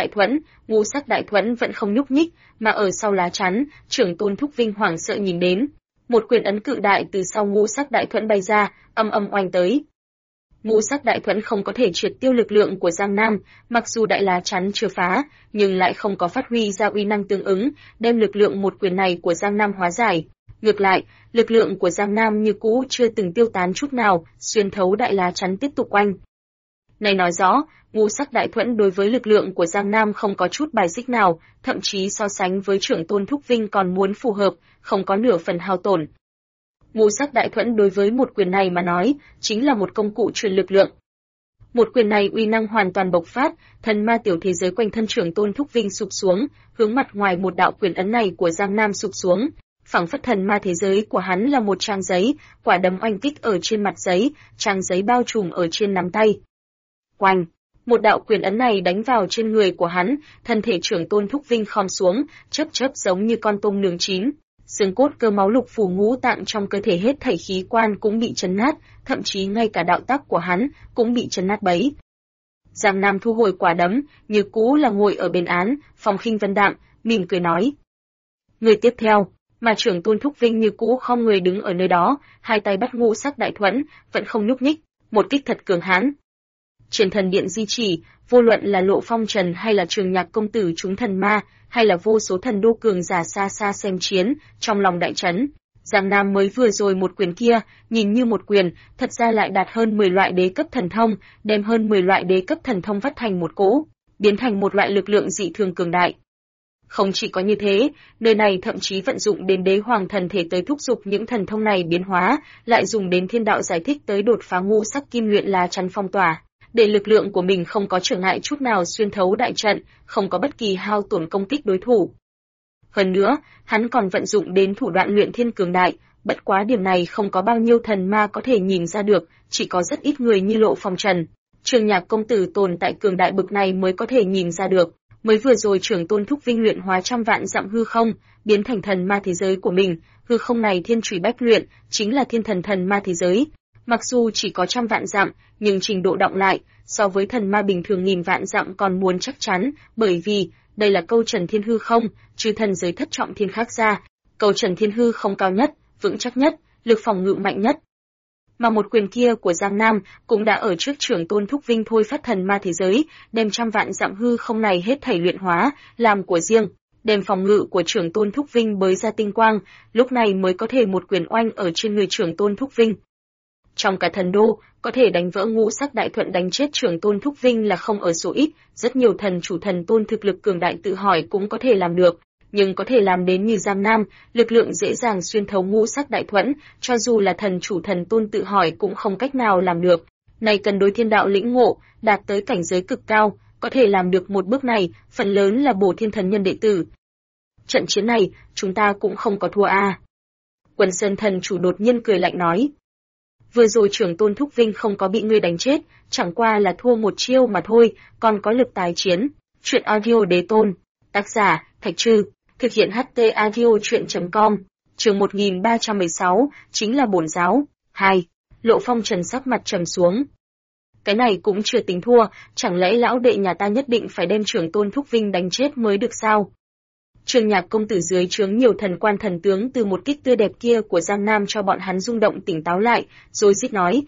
đại thuẫn vẫn không nhúc nhích, mà ở sau lá chắn, Trưởng Tôn Thúc Vinh hoảng sợ nhìn đến. Một quyền ấn cự đại từ sau ngũ sắc đại thuẫn bay ra, âm âm oanh tới. Ngũ sắc đại thuẫn không có thể triệt tiêu lực lượng của Giang Nam, mặc dù đại lá chắn chưa phá, nhưng lại không có phát huy ra uy năng tương ứng, đem lực lượng một quyền này của Giang Nam hóa giải. Ngược lại, lực lượng của Giang Nam như cũ chưa từng tiêu tán chút nào, xuyên thấu đại lá chắn tiếp tục oanh. Này nói rõ, ngũ sắc đại thuẫn đối với lực lượng của Giang Nam không có chút bài xích nào, thậm chí so sánh với Trưởng Tôn Thúc Vinh còn muốn phù hợp, không có nửa phần hao tổn. Ngũ sắc đại thuẫn đối với một quyền này mà nói, chính là một công cụ truyền lực lượng. Một quyền này uy năng hoàn toàn bộc phát, thần ma tiểu thế giới quanh thân Trưởng Tôn Thúc Vinh sụp xuống, hướng mặt ngoài một đạo quyền ấn này của Giang Nam sụp xuống. Phảng phất thần ma thế giới của hắn là một trang giấy, quả đấm oanh kích ở trên mặt giấy, trang giấy bao trùm ở trên nắm tay. Oanh! Một đạo quyền ấn này đánh vào trên người của hắn, thân thể Trưởng Tôn Thúc Vinh khom xuống, chớp chớp giống như con tôm nướng chín. Xương cốt cơ máu lục phủ ngũ tạng trong cơ thể hết thảy khí quan cũng bị chấn nát, thậm chí ngay cả đạo tắc của hắn cũng bị chấn nát bấy. Giang Nam thu hồi quả đấm, như cũ là ngồi ở bên án, phong khinh vân đạm, mỉm cười nói. Người tiếp theo, mà Trưởng Tôn Thúc Vinh như cũ không người đứng ở nơi đó, hai tay bắt ngũ sắc đại thuẫn, vẫn không nhúc nhích, một kích thật cường hãn. Trên thần điện di chỉ, vô luận là Lộ Phong Trần hay là Trường Nhạc công tử chúng thần ma, hay là vô số thần đô cường giả xa xa xem chiến, trong lòng đại chấn. Giang Nam mới vừa rồi một quyền kia, nhìn như một quyền, thật ra lại đạt hơn 10 loại đế cấp thần thông, đem hơn 10 loại đế cấp thần thông vắt thành một cỗ, biến thành một loại lực lượng dị thường cường đại. Không chỉ có như thế, nơi này thậm chí vận dụng đến đế hoàng thần thể tới thúc giục những thần thông này biến hóa, lại dùng đến thiên đạo giải thích tới đột phá ngũ sắc kim luyện lá chắn phong tỏa, để lực lượng của mình không có trở ngại chút nào xuyên thấu đại trận, không có bất kỳ hao tổn công kích đối thủ. Hơn nữa, hắn còn vận dụng đến thủ đoạn luyện thiên cường đại, bất quá điểm này không có bao nhiêu thần ma có thể nhìn ra được, chỉ có rất ít người như Lộ Phong Trần. Trường Nhạc công tử tồn tại cường đại bực này mới có thể nhìn ra được. Mới vừa rồi Trưởng Tôn Thúc Vinh luyện hóa trăm vạn dặm hư không, biến thành thần ma thế giới của mình, hư không này thiên chủy bách luyện, chính là thiên thần ma thế giới. Mặc dù chỉ có trăm vạn dặm, nhưng trình độ đọng lại, so với thần ma bình thường nghìn vạn dặm còn muốn chắc chắn, bởi vì, đây là câu trần thiên hư không, trừ thần giới thất trọng thiên khác ra, câu trần thiên hư không cao nhất, vững chắc nhất, lực phòng ngự mạnh nhất. Mà một quyền kia của Giang Nam cũng đã ở trước Trưởng Tôn Thúc Vinh thôi phát thần ma thế giới, đem trăm vạn dặm hư không này hết thảy luyện hóa, làm của riêng, đem phòng ngự của Trưởng Tôn Thúc Vinh bới ra tinh quang, lúc này mới có thể một quyền oanh ở trên người Trưởng Tôn Thúc Vinh. Trong cả thần đô, có thể đánh vỡ ngũ sắc đại thuận đánh chết Trưởng Tôn Thúc Vinh là không ở số ít, rất nhiều thần chủ thần tôn thực lực cường đại tự hỏi cũng có thể làm được, nhưng có thể làm đến như Giang Nam, lực lượng dễ dàng xuyên thấu ngũ sắc đại thuẫn, cho dù là thần chủ thần tôn tự hỏi cũng không cách nào làm được. Này cần đối thiên đạo lĩnh ngộ, đạt tới cảnh giới cực cao, có thể làm được một bước này, phần lớn là Bổ Thiên Thần Nhân đệ tử. trận chiến này, chúng ta cũng không có thua à. Quần Sơn thần chủ đột nhiên cười lạnh nói. Vừa rồi trưởng tôn Thúc Vinh không có bị ngươi đánh chết, chẳng qua là thua một chiêu mà thôi, còn có lực tái chiến. Chuyện audio đế tôn. Tác giả, Thạch Trư. Thực hiện HT audio chuyện.com. Chương 1316, chính là bổn giáo. 2. Lộ Phong Trần sắc mặt trầm xuống. Cái này cũng chưa tính thua, chẳng lẽ lão đệ nhà ta nhất định phải đem trưởng tôn Thúc Vinh đánh chết mới được sao? Trường Nhạc công tử dưới trướng nhiều thần quan thần tướng từ một kích tươi đẹp kia của Giang Nam cho bọn hắn rung động tỉnh táo lại, rồi rít nói.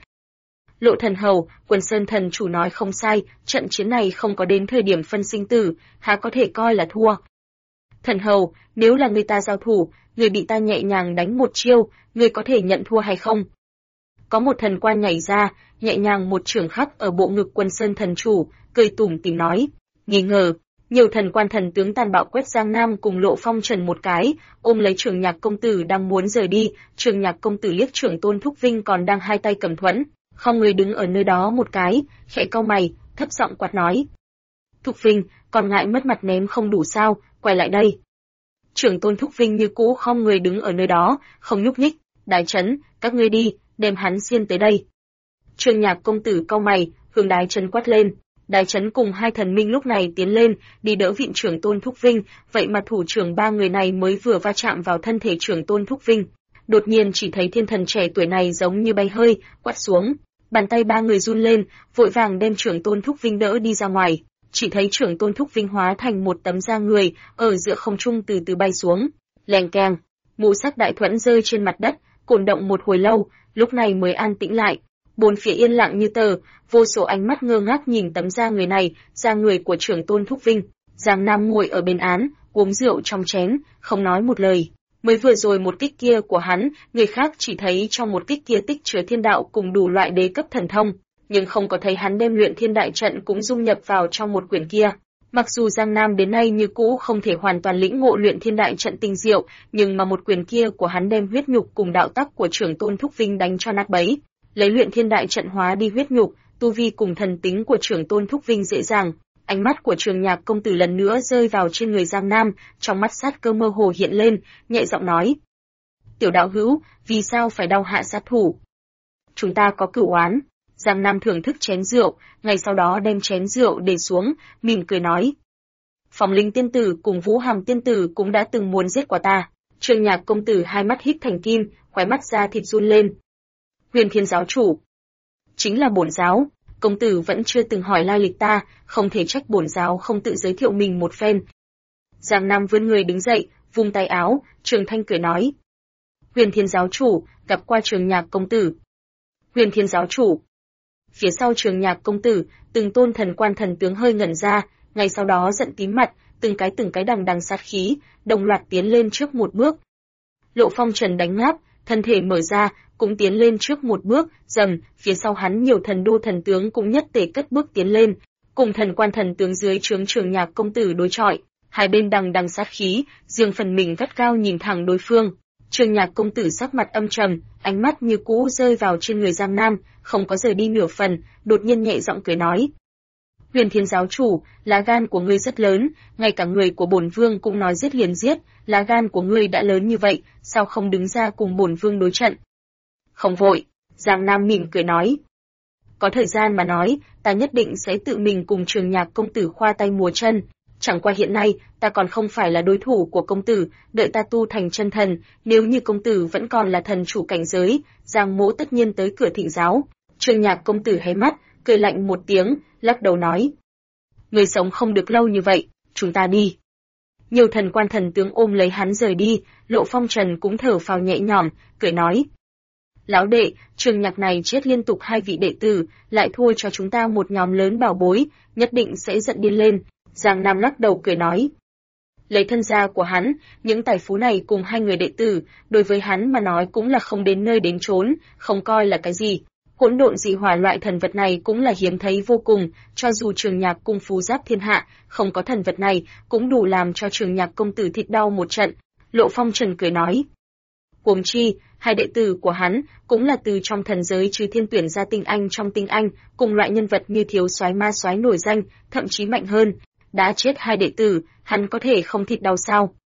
Lộ thần hầu, Quần Sơn thần chủ nói không sai, trận chiến này không có đến thời điểm phân sinh tử, há có thể coi là thua. Thần hầu, nếu là người ta giao thủ, người bị ta nhẹ nhàng đánh một chiêu, người có thể nhận thua hay không? Có một thần quan nhảy ra, nhẹ nhàng một chưởng khắc ở bộ ngực Quần Sơn thần chủ, cười tủm tỉm nói. Nghi ngờ, nhiều thần quan thần tướng tàn bạo quét Giang Nam cùng Lộ Phong Trần một cái, ôm lấy Trường Nhạc công tử đang muốn rời đi, Trường Nhạc công tử liếc trưởng tôn Thúc Vinh còn đang hai tay cầm thuẫn, không người đứng ở nơi đó một cái, khẽ cau mày, thấp giọng quát nói. Thúc Vinh, còn ngại mất mặt ném không đủ sao, quay lại đây. Trưởng tôn Thúc Vinh như cũ không người đứng ở nơi đó, không nhúc nhích, Đái Chấn, các ngươi đi, đem hắn xiên tới đây. Trường Nhạc công tử cau mày, hướng Đái Chấn quát lên. Đái Chấn cùng hai thần minh lúc này tiến lên, đi đỡ viện trưởng tôn Thúc Vinh, vậy mà thủ trưởng ba người này mới vừa va chạm vào thân thể trưởng tôn Thúc Vinh. Đột nhiên chỉ thấy thiên thần trẻ tuổi này giống như bay hơi, quát xuống. Bàn tay ba người run lên, vội vàng đem trưởng tôn Thúc Vinh đỡ đi ra ngoài. Chỉ thấy trưởng tôn Thúc Vinh hóa thành một tấm da người, ở giữa không trung từ từ bay xuống. Leng keng, ngũ sắc đại thuẫn rơi trên mặt đất, cổn động một hồi lâu, lúc này mới an tĩnh lại. Bốn phía yên lặng như tờ, vô số ánh mắt ngơ ngác nhìn tấm da người này, da người của trưởng tôn Thúc Vinh. Giang Nam ngồi ở bên án, uống rượu trong chén, không nói một lời. Mới vừa rồi một kích kia của hắn, người khác chỉ thấy trong một kích kia tích chứa thiên đạo cùng đủ loại đế cấp thần thông, nhưng không có thấy hắn đem luyện thiên đại trận cũng dung nhập vào trong một quyển kia. Mặc dù Giang Nam đến nay như cũ không thể hoàn toàn lĩnh ngộ luyện thiên đại trận tinh diệu, nhưng mà một quyển kia của hắn đem huyết nhục cùng đạo tắc của trưởng tôn Thúc Vinh đánh cho nát bấy. Lấy luyện thiên đại trận hóa đi huyết nhục, tu vi cùng thần tính của trưởng tôn Thúc Vinh dễ dàng. Ánh mắt của Trường Nhạc công tử lần nữa rơi vào trên người Giang Nam, trong mắt sát cơ mơ hồ hiện lên, nhẹ giọng nói. Tiểu đạo hữu, vì sao phải đau hạ sát thủ? Chúng ta có cửu oán. Giang Nam thưởng thức chén rượu, ngay sau đó đem chén rượu để xuống, mỉm cười nói. Phong Linh tiên tử cùng Vũ Hàm tiên tử cũng đã từng muốn giết qua ta. Trường Nhạc công tử hai mắt híp thành kim, khóe mắt da thịt run lên. Huyền Thiên giáo chủ. Chính là bổn giáo. Công tử vẫn chưa từng hỏi lai lịch ta, không thể trách bổn giáo không tự giới thiệu mình một phen. Giang Nam vươn người đứng dậy, vung tay áo, Trường Thanh cười nói. Huyền Thiên giáo chủ, gặp qua Trường Nhạc công tử. Huyền Thiên giáo chủ. Phía sau Trường Nhạc công tử, từng tôn thần quan thần tướng hơi ngẩn ra, ngay sau đó giận tím mặt, từng cái đằng đằng sát khí, đồng loạt tiến lên trước một bước. Lộ Phong Trần đánh ngáp, thân thể mở ra, cũng tiến lên trước một bước, dầm, phía sau hắn nhiều thần đô thần tướng cũng nhất tề cất bước tiến lên, cùng thần quan thần tướng dưới trướng Trường Nhạc công tử đối chọi, hai bên đằng đằng sát khí, riêng phần mình gắt cao nhìn thẳng đối phương. Trường Nhạc công tử sắc mặt âm trầm, ánh mắt như cũ rơi vào trên người Giang Nam, không có rời đi nửa phần, đột nhiên nhẹ giọng cười nói. Huyền Thiên giáo chủ, lá gan của ngươi rất lớn, ngay cả người của bổn vương cũng nói giết liền giết, lá gan của ngươi đã lớn như vậy, sao không đứng ra cùng bổn vương đối trận? Không vội, Giang Nam mỉm cười nói. Có thời gian mà nói, ta nhất định sẽ tự mình cùng Trường Nhạc công tử khoa tay múa chân. Chẳng qua hiện nay, ta còn không phải là đối thủ của công tử, đợi ta tu thành chân thần, nếu như công tử vẫn còn là thần chủ cảnh giới, Giang mỗ tất nhiên tới cửa thỉnh giáo. Trường Nhạc công tử hé mắt, cười lạnh một tiếng, lắc đầu nói. Người sống không được lâu như vậy, chúng ta đi. Nhiều thần quan thần tướng ôm lấy hắn rời đi, Lộ Phong Trần cũng thở phào nhẹ nhõm, cười nói. Lão đệ, Trường Nhạc này chết liên tục hai vị đệ tử, lại thua cho chúng ta một nhóm lớn bảo bối, nhất định sẽ giận điên lên. Giang Nam lắc đầu cười nói. Lấy thân gia của hắn, những tài phú này cùng hai người đệ tử, đối với hắn mà nói cũng là không đến nơi đến chốn, không coi là cái gì. Hỗn độn dị hỏa loại thần vật này cũng là hiếm thấy vô cùng, cho dù Trường Nhạc cung phú giáp thiên hạ, không có thần vật này, cũng đủ làm cho Trường Nhạc công tử thịt đau một trận. Lộ Phong Trần cười nói. Huống chi, hai đệ tử của hắn cũng là từ trong thần giới Chư Thiên tuyển ra tinh anh trong tinh anh, cùng loại nhân vật như thiếu soái ma soái nổi danh, thậm chí mạnh hơn. Đã chết hai đệ tử, hắn có thể không thịt đau sao?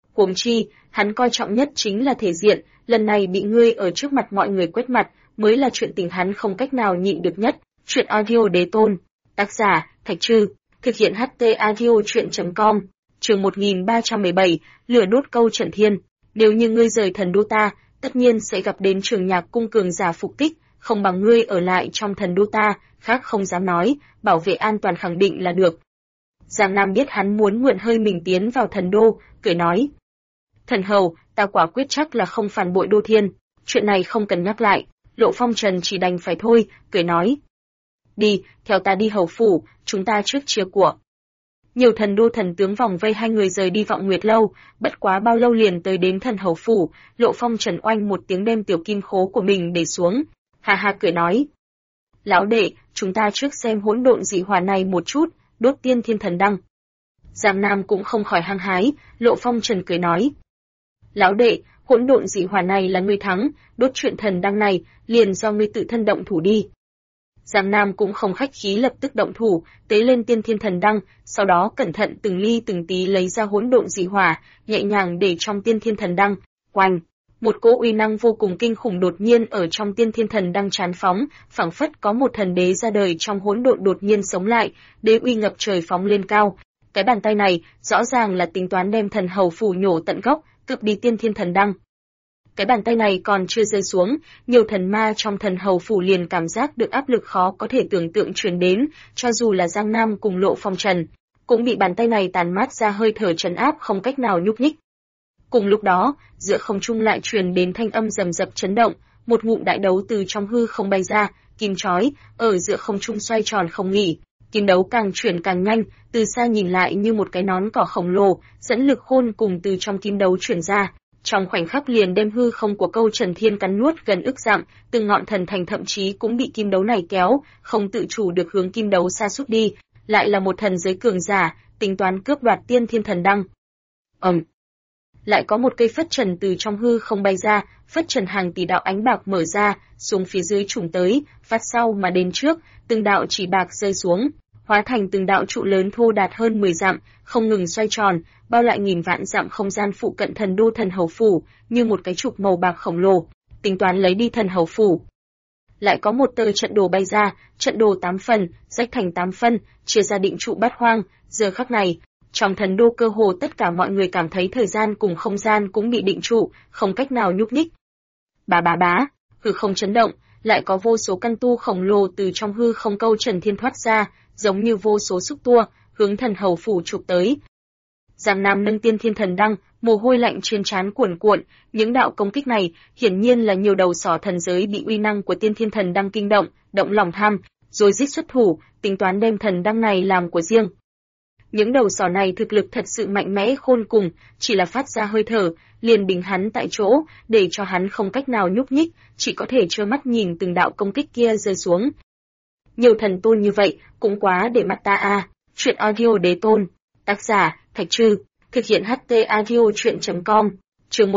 Huống chi, hắn coi trọng nhất chính là thể diện, lần này bị ngươi ở trước mặt mọi người quét mặt, mới là chuyện tình hắn không cách nào nhịn được nhất. Chuyện audio đế tôn. Tác giả, Thạch Trư. Thực hiện HT audio chuyện.com. Chương 1317, lửa đốt câu Trận Thiên. Nếu như ngươi rời thần đô ta, tất nhiên sẽ gặp đến Trường Nhạc cung cường giả phục kích, không bằng ngươi ở lại trong thần đô ta, khác không dám nói, bảo vệ an toàn khẳng định là được. Giang Nam biết hắn muốn mượn hơi mình tiến vào thần đô, cười nói. Thần hầu, ta quả quyết chắc là không phản bội Đô Thiên, chuyện này không cần nhắc lại. Lộ Phong Trần chỉ đành phải thôi, cười nói. Đi, theo ta đi hầu phủ, chúng ta trước chia của. Nhiều thần đô thần tướng vòng vây hai người rời đi Vọng Nguyệt lâu, bất quá bao lâu liền tới đến thần hầu phủ. Lộ Phong Trần oanh một tiếng đem tiểu kim khố của mình để xuống, ha ha cười nói. Lão đệ, chúng ta trước xem hỗn độn dị hỏa này một chút, đốt tiên thiên thần đăng. Giang Nam cũng không khỏi hăng hái, Lộ Phong Trần cười nói. Lão đệ, hỗn độn dị hỏa này là ngươi thắng, đốt chuyện thần đăng này, liền do ngươi tự thân động thủ đi. Giang Nam cũng không khách khí lập tức động thủ, tế lên tiên thiên thần đăng, sau đó cẩn thận từng ly từng tí lấy ra hỗn độn dị hỏa, nhẹ nhàng để trong tiên thiên thần đăng. Oanh! Một cỗ uy năng vô cùng kinh khủng đột nhiên ở trong tiên thiên thần đăng tràn phóng, phảng phất có một thần đế ra đời trong hỗn độn đột nhiên sống lại, đế uy ngập trời phóng lên cao. Cái bàn tay này rõ ràng là tính toán đem thần hầu phủ nhổ tận gốc, cướp đi tiên thiên thần đăng. Cái bàn tay này còn chưa rơi xuống, nhiều thần ma trong thần hầu phủ liền cảm giác được áp lực khó có thể tưởng tượng truyền đến, cho dù là Giang Nam cùng Lộ Phong Trần, cũng bị bàn tay này tàn mát ra hơi thở trấn áp không cách nào nhúc nhích. Cùng lúc đó, giữa không trung lại truyền đến thanh âm rầm rập chấn động, một ngụm đại đấu từ trong hư không bay ra, kim chói, ở giữa không trung xoay tròn không nghỉ. Kim đấu càng chuyển càng nhanh, từ xa nhìn lại như một cái nón cỏ khổng lồ, dẫn lực khôn cùng từ trong kim đấu chuyển ra. Trong khoảnh khắc liền đem hư không của câu Trần Thiên cắn nuốt gần ức dặm, từng ngọn thần thành thậm chí cũng bị kim đấu này kéo, không tự chủ được hướng kim đấu xa sút đi, lại là một thần giới cường giả, tính toán cướp đoạt tiên thiên thần đăng. Lại có một cây phất trần từ trong hư không bay ra, phất trần hàng tỷ đạo ánh bạc mở ra, xuống phía dưới trùng tới, phát sau mà đến trước, từng đạo chỉ bạc rơi xuống, hóa thành từng đạo trụ lớn thô đạt hơn 10 dặm, không ngừng xoay tròn, bao lại nghìn vạn dặm không gian phụ cận thần đô thần hầu phủ, như một cái trục màu bạc khổng lồ, tính toán lấy đi thần hầu phủ. Lại có một tờ trận đồ bay ra, trận đồ 8 phần, rách thành 8 phân, chia ra định trụ bát hoang, giờ khắc này, trong thần đô cơ hồ tất cả mọi người cảm thấy thời gian cùng không gian cũng bị định trụ, không cách nào nhúc nhích. Bá, hư không chấn động, lại có vô số căn tu khổng lồ từ trong hư không câu Trần Thiên thoát ra, giống như vô số xúc tua, hướng thần hầu phủ chụp tới. Giang Nam nâng tiên thiên thần đăng, mồ hôi lạnh trên trán cuồn cuộn, những đạo công kích này hiển nhiên là nhiều đầu sỏ thần giới bị uy năng của tiên thiên thần đăng kinh động, động lòng tham, rồi rít xuất thủ, tính toán đem thần đăng này làm của riêng. Những đầu sỏ này thực lực thật sự mạnh mẽ khôn cùng, chỉ là phát ra hơi thở, liền bình hắn tại chỗ, để cho hắn không cách nào nhúc nhích, chỉ có thể trơ mắt nhìn từng đạo công kích kia rơi xuống. Nhiều thần tôn như vậy, cũng quá để mặt ta a. Chuyện audio đế tôn. Tác giả, Thạch Trư. Thực hiện HT audio chuyện.com. Chương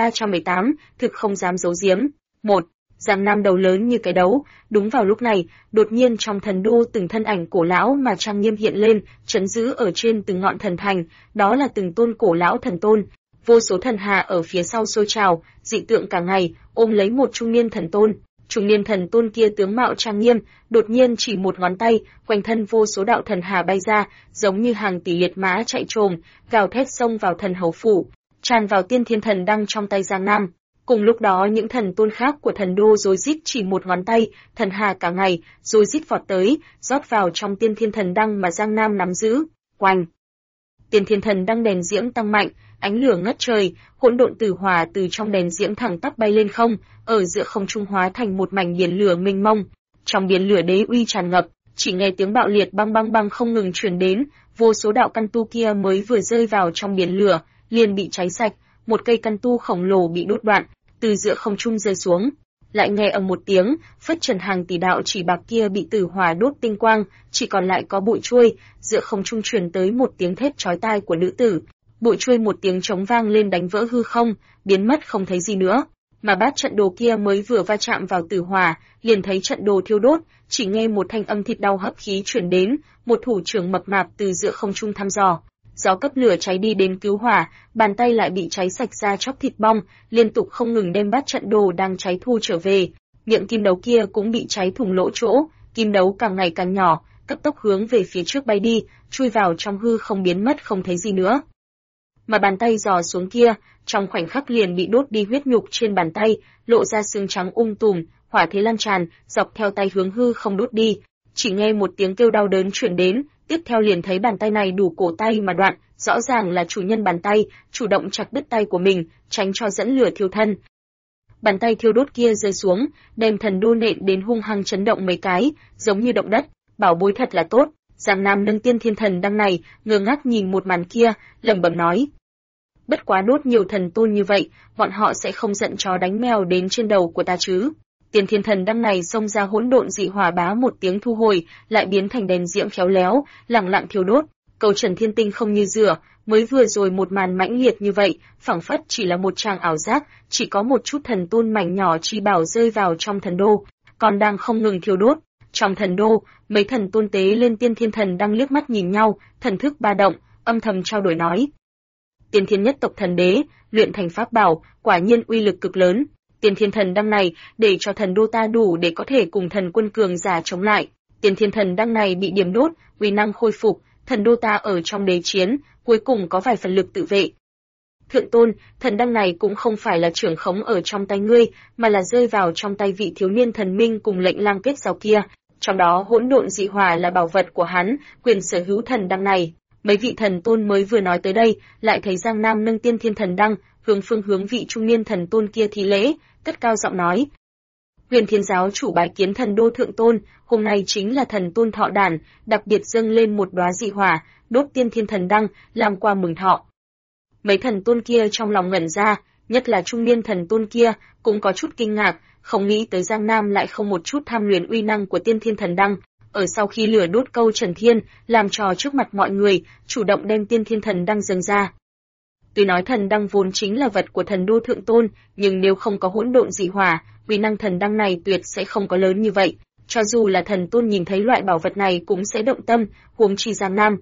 1318, thực không dám giấu giếm. 1. Giang Nam đầu lớn như cái đấu, đúng vào lúc này, đột nhiên trong thần đô từng thân ảnh cổ lão mà trang nghiêm hiện lên, trấn giữ ở trên từng ngọn thần thành, đó là từng tôn cổ lão thần tôn. Vô số thần hà ở phía sau xôi trào, dị tượng cả ngày, ôm lấy một trung niên thần tôn. Trung niên thần tôn kia tướng mạo trang nghiêm, đột nhiên chỉ một ngón tay, quanh thân vô số đạo thần hà bay ra, giống như hàng tỷ liệt mã chạy trồm, gào thét xông vào thần hầu phủ, tràn vào tiên thiên thần đăng trong tay Giang Nam. Cùng lúc đó những thần tôn khác của thần đô rối rít chỉ một ngón tay, thần hà cả ngày, rối rít vọt tới, rót vào trong tiên thiên thần đăng mà Giang Nam nắm giữ. Oanh! Tiên thiên thần đăng đèn diễm tăng mạnh, ánh lửa ngất trời, hỗn độn tử hỏa từ trong đèn diễm thẳng tắp bay lên không, ở giữa không trung hóa thành một mảnh biển lửa mênh mông. Trong biển lửa đế uy tràn ngập, chỉ nghe tiếng bạo liệt băng băng băng không ngừng truyền đến, vô số đạo căn tu kia mới vừa rơi vào trong biển lửa, liền bị cháy sạch, một cây căn tu khổng lồ bị đốt đoạn, từ giữa không trung rơi xuống. Lại nghe ầm một tiếng, phất trần hàng tỷ đạo chỉ bạc kia bị tử hỏa đốt tinh quang, chỉ còn lại có bụi chuôi, giữa không trung truyền tới một tiếng thét chói tai của nữ tử. Bụi chuôi một tiếng trống vang lên đánh vỡ hư không, biến mất không thấy gì nữa. Mà bát trận đồ kia mới vừa va chạm vào tử hỏa, liền thấy trận đồ thiêu đốt, chỉ nghe một thanh âm thịt đau hấp khí truyền đến, một thủ trưởng mập mạp từ giữa không trung thăm dò. gió cấp lửa cháy đi đến cứu hỏa, bàn tay lại bị cháy sạch da chóc thịt bong, liên tục không ngừng đem bát trận đồ đang cháy thu trở về. Miệng kim đấu kia cũng bị cháy thủng lỗ chỗ, kim đấu càng ngày càng nhỏ, cấp tốc hướng về phía trước bay đi, chui vào trong hư không biến mất không thấy gì nữa. Mà bàn tay giò xuống kia, trong khoảnh khắc liền bị đốt đi huyết nhục trên bàn tay, lộ ra xương trắng tùm, hỏa thế lan tràn, dọc theo tay hướng hư không đốt đi. Chỉ nghe một tiếng kêu đau đớn truyền đến, tiếp theo liền thấy bàn tay này đủ cổ tay mà đoạn, rõ ràng là chủ nhân bàn tay, chủ động chặt đứt tay của mình, tránh cho dẫn lửa thiêu thân. Bàn tay thiêu đốt kia rơi xuống, đem thần đô nện đến hung hăng chấn động mấy cái, giống như động đất, bảo bối thật là tốt. Giang Nam nâng tiên thiên thần đăng này, ngơ ngác nhìn một màn kia, lẩm bẩm nói. Bất quá đốt nhiều thần tôn như vậy, bọn họ sẽ không giận chó đánh mèo đến trên đầu của ta chứ. Tiên thiên thần đăng này xông ra hỗn độn dị hỏa bá một tiếng thu hồi, lại biến thành đèn diễm khéo léo, lẳng lặng thiêu đốt. Cầu Trần Thiên Tinh không như rửa, mới vừa rồi một màn mãnh liệt như vậy, phảng phất chỉ là một tràng ảo giác, chỉ có một chút thần tôn mảnh nhỏ chi bảo rơi vào trong thần đô, còn đang không ngừng thiêu đốt. Trong thần đô, mấy thần tôn tế lên tiên thiên thần đang liếc mắt nhìn nhau, thần thức ba động, âm thầm trao đổi nói. Tiên thiên nhất tộc thần đế, luyện thành pháp bảo, quả nhiên uy lực cực lớn. Tiên thiên thần đăng này, để cho thần đô ta đủ để có thể cùng thần quân cường giả chống lại. Tiên thiên thần đăng này bị điểm đốt, uy năng khôi phục, thần đô ta ở trong đế chiến, cuối cùng có vài phần lực tự vệ. Thượng tôn, thần đăng này cũng không phải là trưởng khống ở trong tay ngươi, mà là rơi vào trong tay vị thiếu niên thần minh cùng lệnh lang kết giao kia. Trong đó hỗn độn dị hỏa là bảo vật của hắn, quyền sở hữu thần đăng này. Mấy vị thần tôn mới vừa nói tới đây, lại thấy Giang Nam nâng tiên thiên thần đăng, hướng vị trung niên thần tôn kia thi lễ, cất cao giọng nói. Huyền Thiên giáo chủ bái kiến thần đô thượng tôn, hôm nay chính là thần tôn thọ đản, đặc biệt dâng lên một đóa dị hỏa, đốt tiên thiên thần đăng, làm qua mừng thọ. Mấy thần tôn kia trong lòng ngẩn ra, nhất là trung niên thần tôn kia, cũng có chút kinh ngạc, không nghĩ tới Giang Nam lại không một chút tham luyến uy năng của tiên thiên thần đăng. Ở sau khi lửa đốt câu Trần Thiên, làm trò trước mặt mọi người, chủ động đem tiên thiên thần đăng dâng ra. Tuy nói thần đăng vốn chính là vật của thần đô thượng tôn, nhưng nếu không có hỗn độn dị hỏa, uy năng thần đăng này tuyệt sẽ không có lớn như vậy. Cho dù là thần tôn nhìn thấy loại bảo vật này cũng sẽ động tâm, huống chi Giang Nam.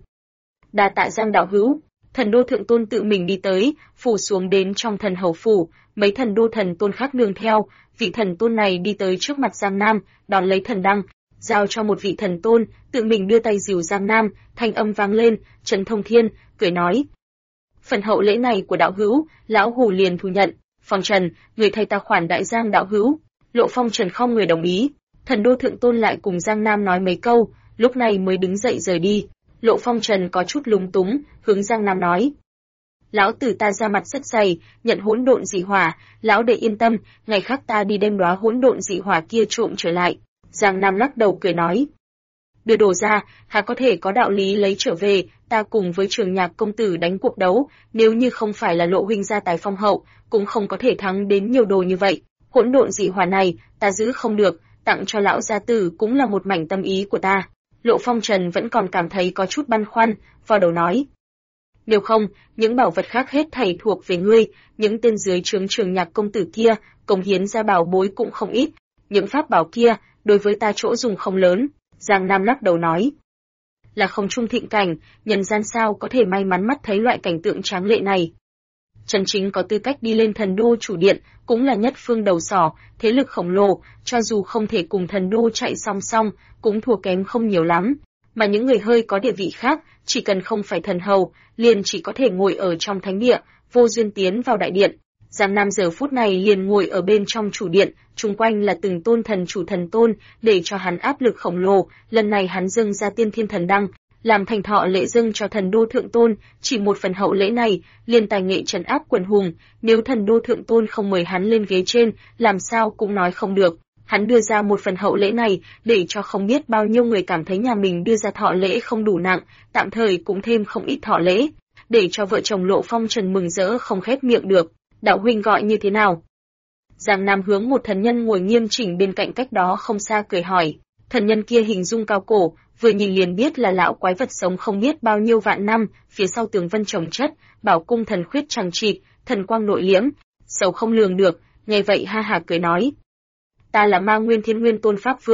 Đa tạ Giang đạo hữu, thần đô thượng tôn tự mình đi tới, phủ xuống đến trong thần hầu phủ, mấy thần đô thần tôn khác nương theo, vị thần tôn này đi tới trước mặt Giang Nam, đón lấy thần đăng, giao cho một vị thần tôn, tự mình đưa tay dìu Giang Nam, thanh âm vang lên, Trấn Thông Thiên, cười nói. Phần hậu lễ này của đạo hữu, lão hủ liền thu nhận. Phong Trần, người thay ta khoản đại Giang đạo hữu. Lộ Phong Trần không người đồng ý. Thần đô thượng tôn lại cùng Giang Nam nói mấy câu, lúc này mới đứng dậy rời đi. Lộ Phong Trần có chút lúng túng, hướng Giang Nam nói. Lão tử ta ra mặt rất dày, nhận hỗn độn dị hỏa, lão đệ yên tâm, ngày khác ta đi đem đóa hỗn độn dị hỏa kia trộm trở lại. Giang Nam lắc đầu cười nói. Đưa đồ ra, há có thể có đạo lý lấy trở về, ta cùng với Trường Nhạc công tử đánh cuộc đấu, nếu như không phải là Lộ huynh gia tài phong hậu, cũng không có thể thắng đến nhiều đồ như vậy. Hỗn độn dị hỏa này, ta giữ không được, tặng cho lão gia tử cũng là một mảnh tâm ý của ta. Lộ Phong Trần vẫn còn cảm thấy có chút băn khoăn, vào đầu nói. Nếu không, những bảo vật khác hết thảy thuộc về ngươi, những tên dưới trướng Trường Nhạc công tử kia, cống hiến ra bảo bối cũng không ít. Những pháp bảo kia, đối với ta chỗ dùng không lớn. Giang Nam lắc đầu nói. Là không trung thịnh cảnh, nhân gian sao có thể may mắn mắt thấy loại cảnh tượng tráng lệ này. Chân chính có tư cách đi lên thần đô chủ điện, cũng là nhất phương đầu sỏ, thế lực khổng lồ, cho dù không thể cùng thần đô chạy song song, cũng thua kém không nhiều lắm. Mà những người hơi có địa vị khác, chỉ cần không phải thần hầu, liền chỉ có thể ngồi ở trong thánh địa, vô duyên tiến vào đại điện. Giang Nam giờ phút này liền ngồi ở bên trong chủ điện, chung quanh là từng tôn thần chủ thần tôn, để cho hắn áp lực khổng lồ, lần này hắn dâng ra tiên thiên thần đăng, làm thành thọ lễ dâng cho thần đô thượng tôn, chỉ một phần hậu lễ này, liền tài nghệ trấn áp quần hùng, nếu thần đô thượng tôn không mời hắn lên ghế trên, làm sao cũng nói không được. Hắn đưa ra một phần hậu lễ này, để cho không biết bao nhiêu người cảm thấy nhà mình đưa ra thọ lễ không đủ nặng, tạm thời cũng thêm không ít thọ lễ, để cho vợ chồng Lộ Phong Trần mừng rỡ không khép miệng được. Đạo huynh gọi như thế nào? Giang Nam hướng một thần nhân ngồi nghiêm chỉnh bên cạnh cách đó không xa cười hỏi. Thần nhân kia hình dung cao cổ, vừa nhìn liền biết là lão quái vật sống không biết bao nhiêu vạn năm, phía sau tường vân chồng chất, bảo cung thần khuyết chằng chịt, thần quang nội liễm, sâu không lường được, nghe vậy ha hả cười nói. Ta là Ma Nguyên Thiên Nguyên Tôn Pháp Vương.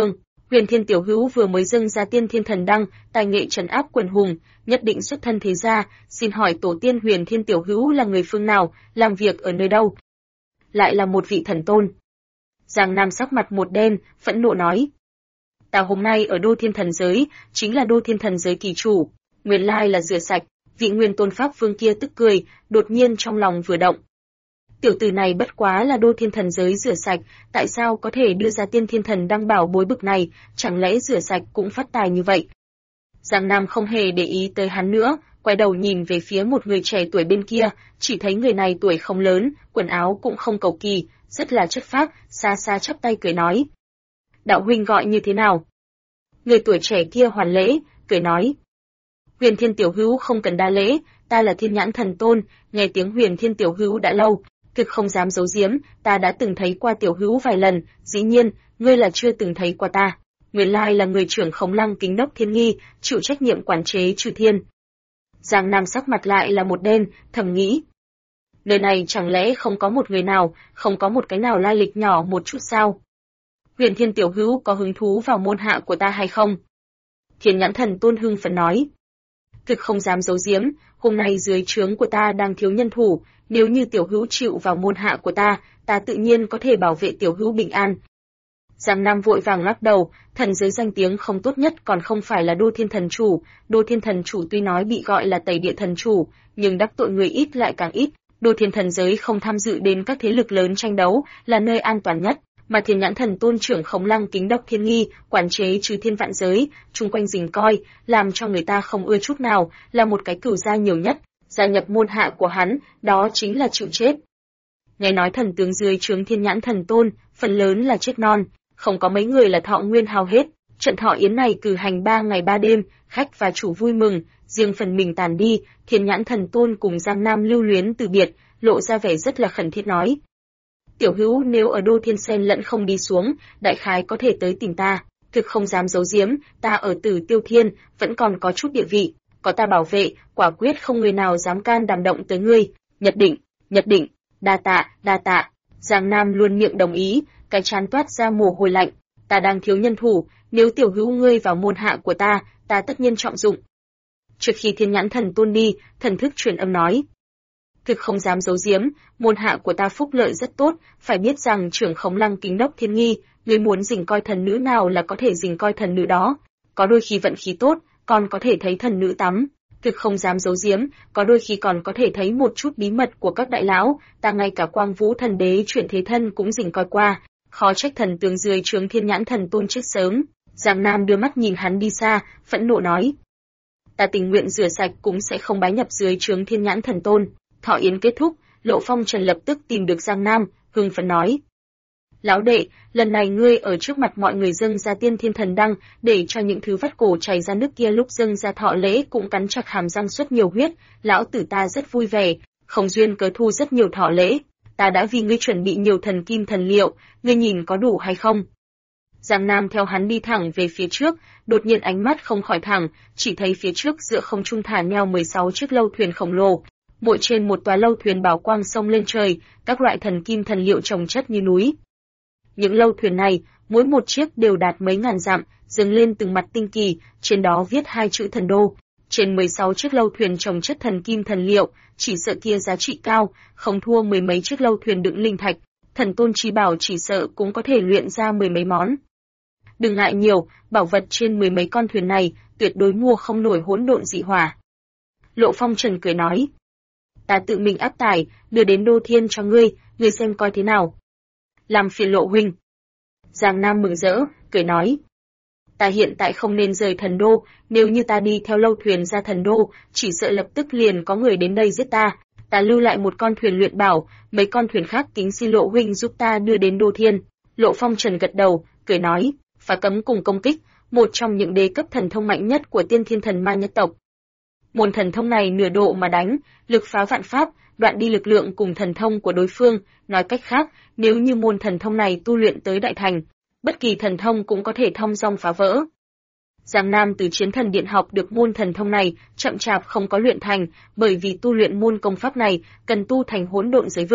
Huyền Thiên tiểu hữu vừa mới dâng ra Tiên Thiên Thần Đăng, tài nghệ trấn áp quần hùng, nhất định xuất thân thế gia, xin hỏi tổ tiên Huyền Thiên tiểu hữu là người phương nào, làm việc ở nơi đâu? Lại là một vị thần tôn. Giang Nam sắc mặt một đen, phẫn nộ nói: ta hôm nay ở Đô Thiên Thần giới, chính là Đô Thiên Thần giới kỳ chủ, nguyên lai là rửa sạch. Vị Nguyên Tôn Pháp Vương kia tức cười, đột nhiên trong lòng vừa động. Tiểu tử này bất quá là Đô Thiên Thần giới rửa sạch, tại sao có thể đưa ra Tiên Thiên Thần Đăng bảo bối bực này, chẳng lẽ rửa sạch cũng phát tài như vậy? Giang Nam không hề để ý tới hắn nữa, quay đầu nhìn về phía một người trẻ tuổi bên kia, chỉ thấy người này tuổi không lớn, quần áo cũng không cầu kỳ, rất là chất phác, xa xa chắp tay cười nói: đạo huynh gọi như thế nào? Người tuổi trẻ kia hoàn lễ, cười nói: Huyền Thiên tiểu hữu không cần đa lễ, ta là Thiên Nhãn Thần Tôn, nghe tiếng Huyền Thiên tiểu hữu đã lâu, thực không dám giấu giếm, ta đã từng thấy qua tiểu hữu vài lần, dĩ nhiên, ngươi là chưa từng thấy qua ta. Nguyên lai là người trưởng Khống Lăng Kính Đốc Thiên Nghi, chịu trách nhiệm quản chế Trừ Thiên. Giang Nam sắc mặt lại là một đen, thầm nghĩ: nơi này chẳng lẽ không có một người nào, không có một cái nào lai lịch nhỏ một chút sao? Huyền Thiên tiểu hữu có hứng thú vào môn hạ của ta hay không? Thiên Nhãn Thần Tôn hưng phấn nói: thực không dám giấu giếm, hôm nay dưới trướng của ta đang thiếu nhân thủ, nếu như tiểu hữu chịu vào môn hạ của ta, ta tự nhiên có thể bảo vệ tiểu hữu bình an. Giang Nam vội vàng lắc đầu, thần giới danh tiếng không tốt nhất còn không phải là Đô Thiên Thần Chủ, Đô Thiên Thần Chủ tuy nói bị gọi là Tẩy Địa Thần Chủ, nhưng đắc tội người ít lại càng ít, Đô Thiên Thần giới không tham dự đến các thế lực lớn tranh đấu, là nơi an toàn nhất. Mà Thiên Nhãn Thần Tôn trưởng Khống Lăng Kính Đốc Thiên Nghi, quản chế Trừ Thiên vạn giới, chung quanh rình coi, làm cho người ta không ưa chút nào, là một cái cửu gia nhiều nhất, gia nhập môn hạ của hắn, đó chính là chịu chết. Nghe nói thần tướng dưới trướng Thiên Nhãn Thần Tôn, phần lớn là chết non, không có mấy người là thọ nguyên hao hết. Trận thọ yến này cử hành 3 ngày 3 đêm, khách và chủ vui mừng, riêng phần mình tàn đi, Thiên Nhãn Thần Tôn cùng Giang Nam lưu luyến từ biệt, lộ ra vẻ rất là khẩn thiết nói: tiểu hữu nếu ở Đô Thiên Sen lẫn không đi xuống, đại khái có thể tới tìm ta, thực không dám giấu giếm, ta ở Tử Tiêu Thiên vẫn còn có chút địa vị, có ta bảo vệ, quả quyết không người nào dám can đảm động tới ngươi, nhất định, đa tạ. Giang Nam luôn miệng đồng ý, cái trán toát ra mồ hôi lạnh, ta đang thiếu nhân thủ, nếu tiểu hữu ngươi vào môn hạ của ta, ta tất nhiên trọng dụng. Trước khi Thiên Nhãn Thần Tôn đi, thần thức truyền âm nói: thực không dám giấu giếm, môn hạ của ta phúc lợi rất tốt, phải biết rằng trưởng Khống Lăng Kính Đốc Thiên Nghi, ngươi muốn rình coi thần nữ nào là có thể rình coi thần nữ đó, có đôi khi vận khí tốt, còn có thể thấy thần nữ tắm. Thực không dám giấu giếm, có đôi khi còn có thể thấy một chút bí mật của các đại lão, ta ngay cả Quang Vũ Thần Đế chuyển thế thân cũng rình coi qua, khó trách thần tướng dưới trướng Thiên Nhãn Thần Tôn chết sớm. Giang Nam đưa mắt nhìn hắn đi xa, phẫn nộ nói: ta tình nguyện rửa sạch cũng sẽ không bái nhập dưới trướng Thiên Nhãn Thần Tôn. Thọ yến kết thúc, Lộ Phong Trần lập tức tìm được Giang Nam, hưng phấn nói: lão đệ, lần này ngươi ở trước mặt mọi người dâng ra Tiên Thiên Thần Đăng, để cho những thứ vắt cổ chảy ra nước kia lúc dâng ra thọ lễ cũng cắn chặt hàm răng xuất nhiều huyết, lão tử ta rất vui vẻ, không duyên cớ thu rất nhiều thọ lễ, ta đã vì ngươi chuẩn bị nhiều thần kim thần liệu, ngươi nhìn có đủ hay không? Giang Nam theo hắn đi thẳng về phía trước, đột nhiên ánh mắt không khỏi thẳng, chỉ thấy phía trước giữa không trung thả neo 16 chiếc lâu thuyền khổng lồ. Mỗi trên một tòa lâu thuyền bảo quang sông lên trời, các loại thần kim thần liệu chồng chất như núi. Những lâu thuyền này, mỗi một chiếc đều đạt mấy ngàn dặm, dâng lên từng mặt tinh kỳ, trên đó viết 2 chữ thần đô. Trên 16 chiếc lâu thuyền chồng chất thần kim thần liệu, chỉ sợ kia giá trị cao, không thua mười mấy chiếc lâu thuyền đựng linh thạch, thần tôn chi bảo chỉ sợ cũng có thể luyện ra mười mấy món. Đừng ngại nhiều, bảo vật trên mười mấy con thuyền này, tuyệt đối mua không nổi hỗn độn dị hỏa. Lộ Phong Trần cười nói: ta tự mình áp tải, đưa đến Đô Thiên cho ngươi xem coi thế nào. Làm phiền Lộ huynh. Giang Nam mừng rỡ, cười nói: ta hiện tại không nên rời thần đô, nếu như ta đi theo lâu thuyền ra thần đô, chỉ sợ lập tức liền có người đến đây giết ta. Ta lưu lại một con thuyền luyện bảo, mấy con thuyền khác kính xin Lộ huynh giúp ta đưa đến Đô Thiên. Lộ Phong Trần gật đầu, cười nói: phá cấm cùng công kích, một trong những đế cấp thần thông mạnh nhất của Tiên Thiên Thần Ma nhất tộc. Môn thần thông này nửa độ mà đánh, lực phá vạn pháp, đoạn đi lực lượng cùng thần thông của đối phương, nói cách khác, nếu như môn thần thông này tu luyện tới đại thành, bất kỳ thần thông cũng có thể thong dong phá vỡ. Giang Nam từ Chiến Thần Điện học được môn thần thông này, chậm chạp không có luyện thành, bởi vì tu luyện môn công pháp này cần tu thành hỗn độn giới vực,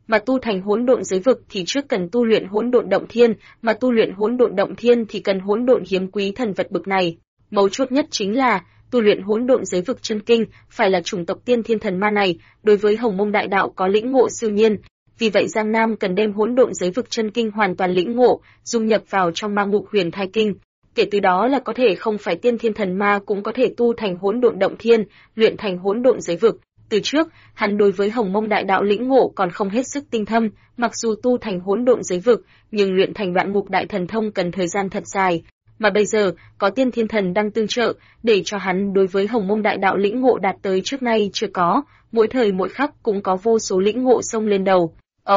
mà tu thành hỗn độn giới vực thì trước cần tu luyện hỗn độn động thiên, mà tu luyện hỗn độn động thiên thì cần hỗn độn hiếm quý thần vật bực này. Mấu chốt nhất chính là tu luyện hỗn độn giới vực chân kinh, phải là chủng tộc tiên thiên thần ma này, đối với Hồng Mông đại đạo có lĩnh ngộ siêu nhiên. Vì vậy Giang Nam cần đem hỗn độn giới vực chân kinh hoàn toàn lĩnh ngộ, dung nhập vào trong Ma Ngục Huyền Thai Kinh. Kể từ đó là có thể không phải tiên thiên thần ma cũng có thể tu thành hỗn độn động thiên, luyện thành hỗn độn giới vực. Từ trước, hắn đối với Hồng Mông đại đạo lĩnh ngộ còn không hết sức tinh thâm, mặc dù tu thành hỗn độn giới vực, nhưng luyện thành Vạn Ngục đại thần thông cần thời gian thật dài. Mà bây giờ, có tiên thiên thần đang tương trợ, để cho hắn đối với Hồng Mông đại đạo lĩnh ngộ đạt tới trước nay chưa có, mỗi thời mỗi khắc cũng có vô số lĩnh ngộ xông lên đầu.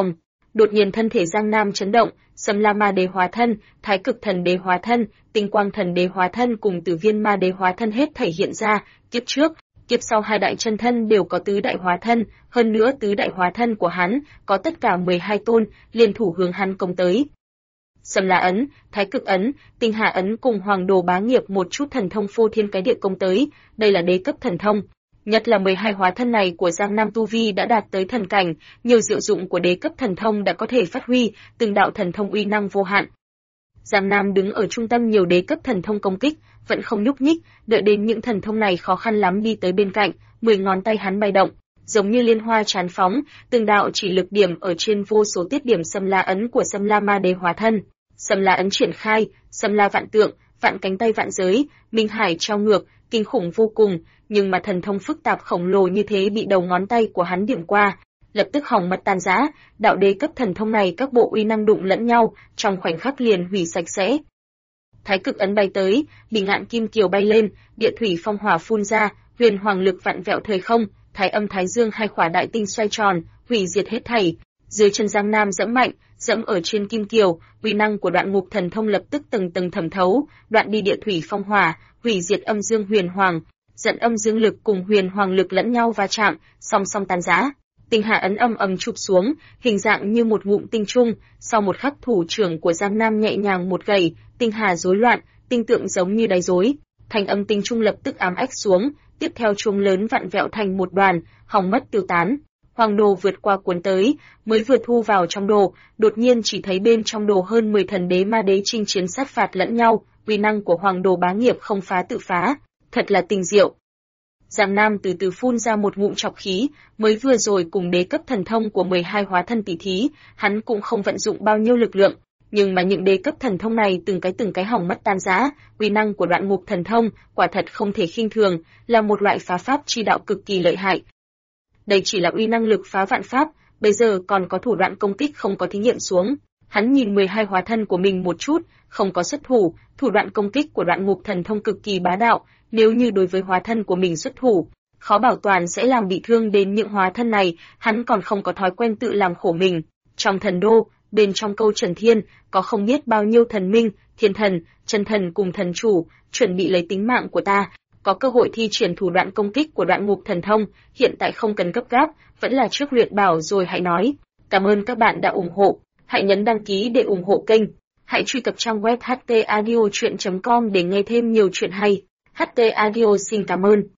Đột nhiên thân thể Giang Nam chấn động, Sâm La Ma Đế hóa thân, Thái Cực Thần Đế hóa thân, Tinh Quang Thần Đế hóa thân cùng Tử Viên Ma Đế hóa thân hết thảy hiện ra, kiếp trước, kiếp sau hai đại chân thân đều có tứ đại hóa thân, hơn nữa tứ đại hóa thân của hắn có tất cả 12 tôn, liên thủ hướng hắn công tới. Sâm La ấn, Thái Cực ấn, Tinh Hà ấn cùng Hoàng Đồ Bá Nghiệp một chút thần thông phô thiên cái địa công tới, đây là đế cấp thần thông. Nhất là 12 hóa thân này của Giang Nam tu vi đã đạt tới thần cảnh, nhiều diệu dụng của đế cấp thần thông đã có thể phát huy, từng đạo thần thông uy năng vô hạn. Giang Nam đứng ở trung tâm nhiều đế cấp thần thông công kích, vẫn không nhúc nhích, đợi đến những thần thông này khó khăn lắm đi tới bên cạnh, 10 ngón tay hắn bay động, giống như liên hoa tràn phóng, từng đạo chỉ lực điểm ở trên vô số tiết điểm Sâm La ấn của Sâm La Ma Đế hóa thân. Sâm La ấn triển khai, Sâm La vạn tượng, vạn cánh tay vạn giới, minh hải trao ngược, kinh khủng vô cùng, nhưng mà thần thông phức tạp khổng lồ như thế bị đầu ngón tay của hắn điểm qua, lập tức hỏng mất tan rã, đạo đế cấp thần thông này các bộ uy năng đụng lẫn nhau, trong khoảnh khắc liền hủy sạch sẽ. Thái Cực ấn bay tới, Bỉ Ngạn Kim Kiều bay lên, địa thủy phong hỏa phun ra, huyền hoàng lực vặn vẹo thời không, Thái Âm Thái Dương hai khỏa đại tinh xoay tròn, hủy diệt hết thảy. Dưới chân Giang Nam dẫm mạnh, dẫm ở trên Kim Kiều, uy năng của Đoạn Ngục thần thông lập tức tầng tầng thẩm thấu, đoạn đi địa thủy phong hỏa, hủy diệt âm dương huyền hoàng, dẫn âm dương lực cùng huyền hoàng lực lẫn nhau va chạm, song song tan rã. Tinh Hà ấn âm ầm chụp xuống, hình dạng như một ngụm tinh trung, sau một khắc thủ trưởng của Giang Nam nhẹ nhàng một gẩy, tinh hà rối loạn, tinh tượng giống như đáy rối, thành âm tinh trung lập tức ám ách xuống, tiếp theo chuông lớn vặn vẹo thành một đoàn, hỏng mất tiêu tán. Hoàng đồ vượt qua cuốn tới, mới vừa thu vào trong đồ, đột nhiên chỉ thấy bên trong đồ hơn 10 thần đế ma đế chinh chiến sát phạt lẫn nhau, uy năng của Hoàng đồ bá nghiệp không phá tự phá, thật là tinh diệu. Giang Nam từ từ phun ra một ngụm trọc khí, mới vừa rồi cùng đế cấp thần thông của 12 hóa thân tỷ thí, hắn cũng không vận dụng bao nhiêu lực lượng, nhưng mà những đế cấp thần thông này từng cái hỏng mất tan rã, uy năng của Đoạn Ngục thần thông quả thật không thể khinh thường, là một loại phá pháp chi đạo cực kỳ lợi hại. Đây chỉ là uy năng lực phá vạn pháp, bây giờ còn có thủ đoạn công kích không có thí nghiệm xuống. Hắn nhìn 12 hóa thân của mình một chút, không có xuất thủ, thủ đoạn công kích của Đoạn Ngục thần thông cực kỳ bá đạo, nếu như đối với hóa thân của mình xuất thủ, khó bảo toàn sẽ làm bị thương đến những hóa thân này, hắn còn không có thói quen tự làm khổ mình. Trong thần đô, bên trong câu Trần Thiên, có không biết bao nhiêu thần minh, thiên thần, chân thần cùng thần chủ, chuẩn bị lấy tính mạng của ta, có cơ hội thi triển thủ đoạn công kích của Đoạn Ngục thần thông, hiện tại không cần gấp gáp, vẫn là trước luyện bảo rồi hãy nói. Cảm ơn các bạn đã ủng hộ, hãy nhấn đăng ký để ủng hộ kênh, hãy truy cập trang web htaudio.com để nghe thêm nhiều chuyện hay. HT Audio xin cảm ơn.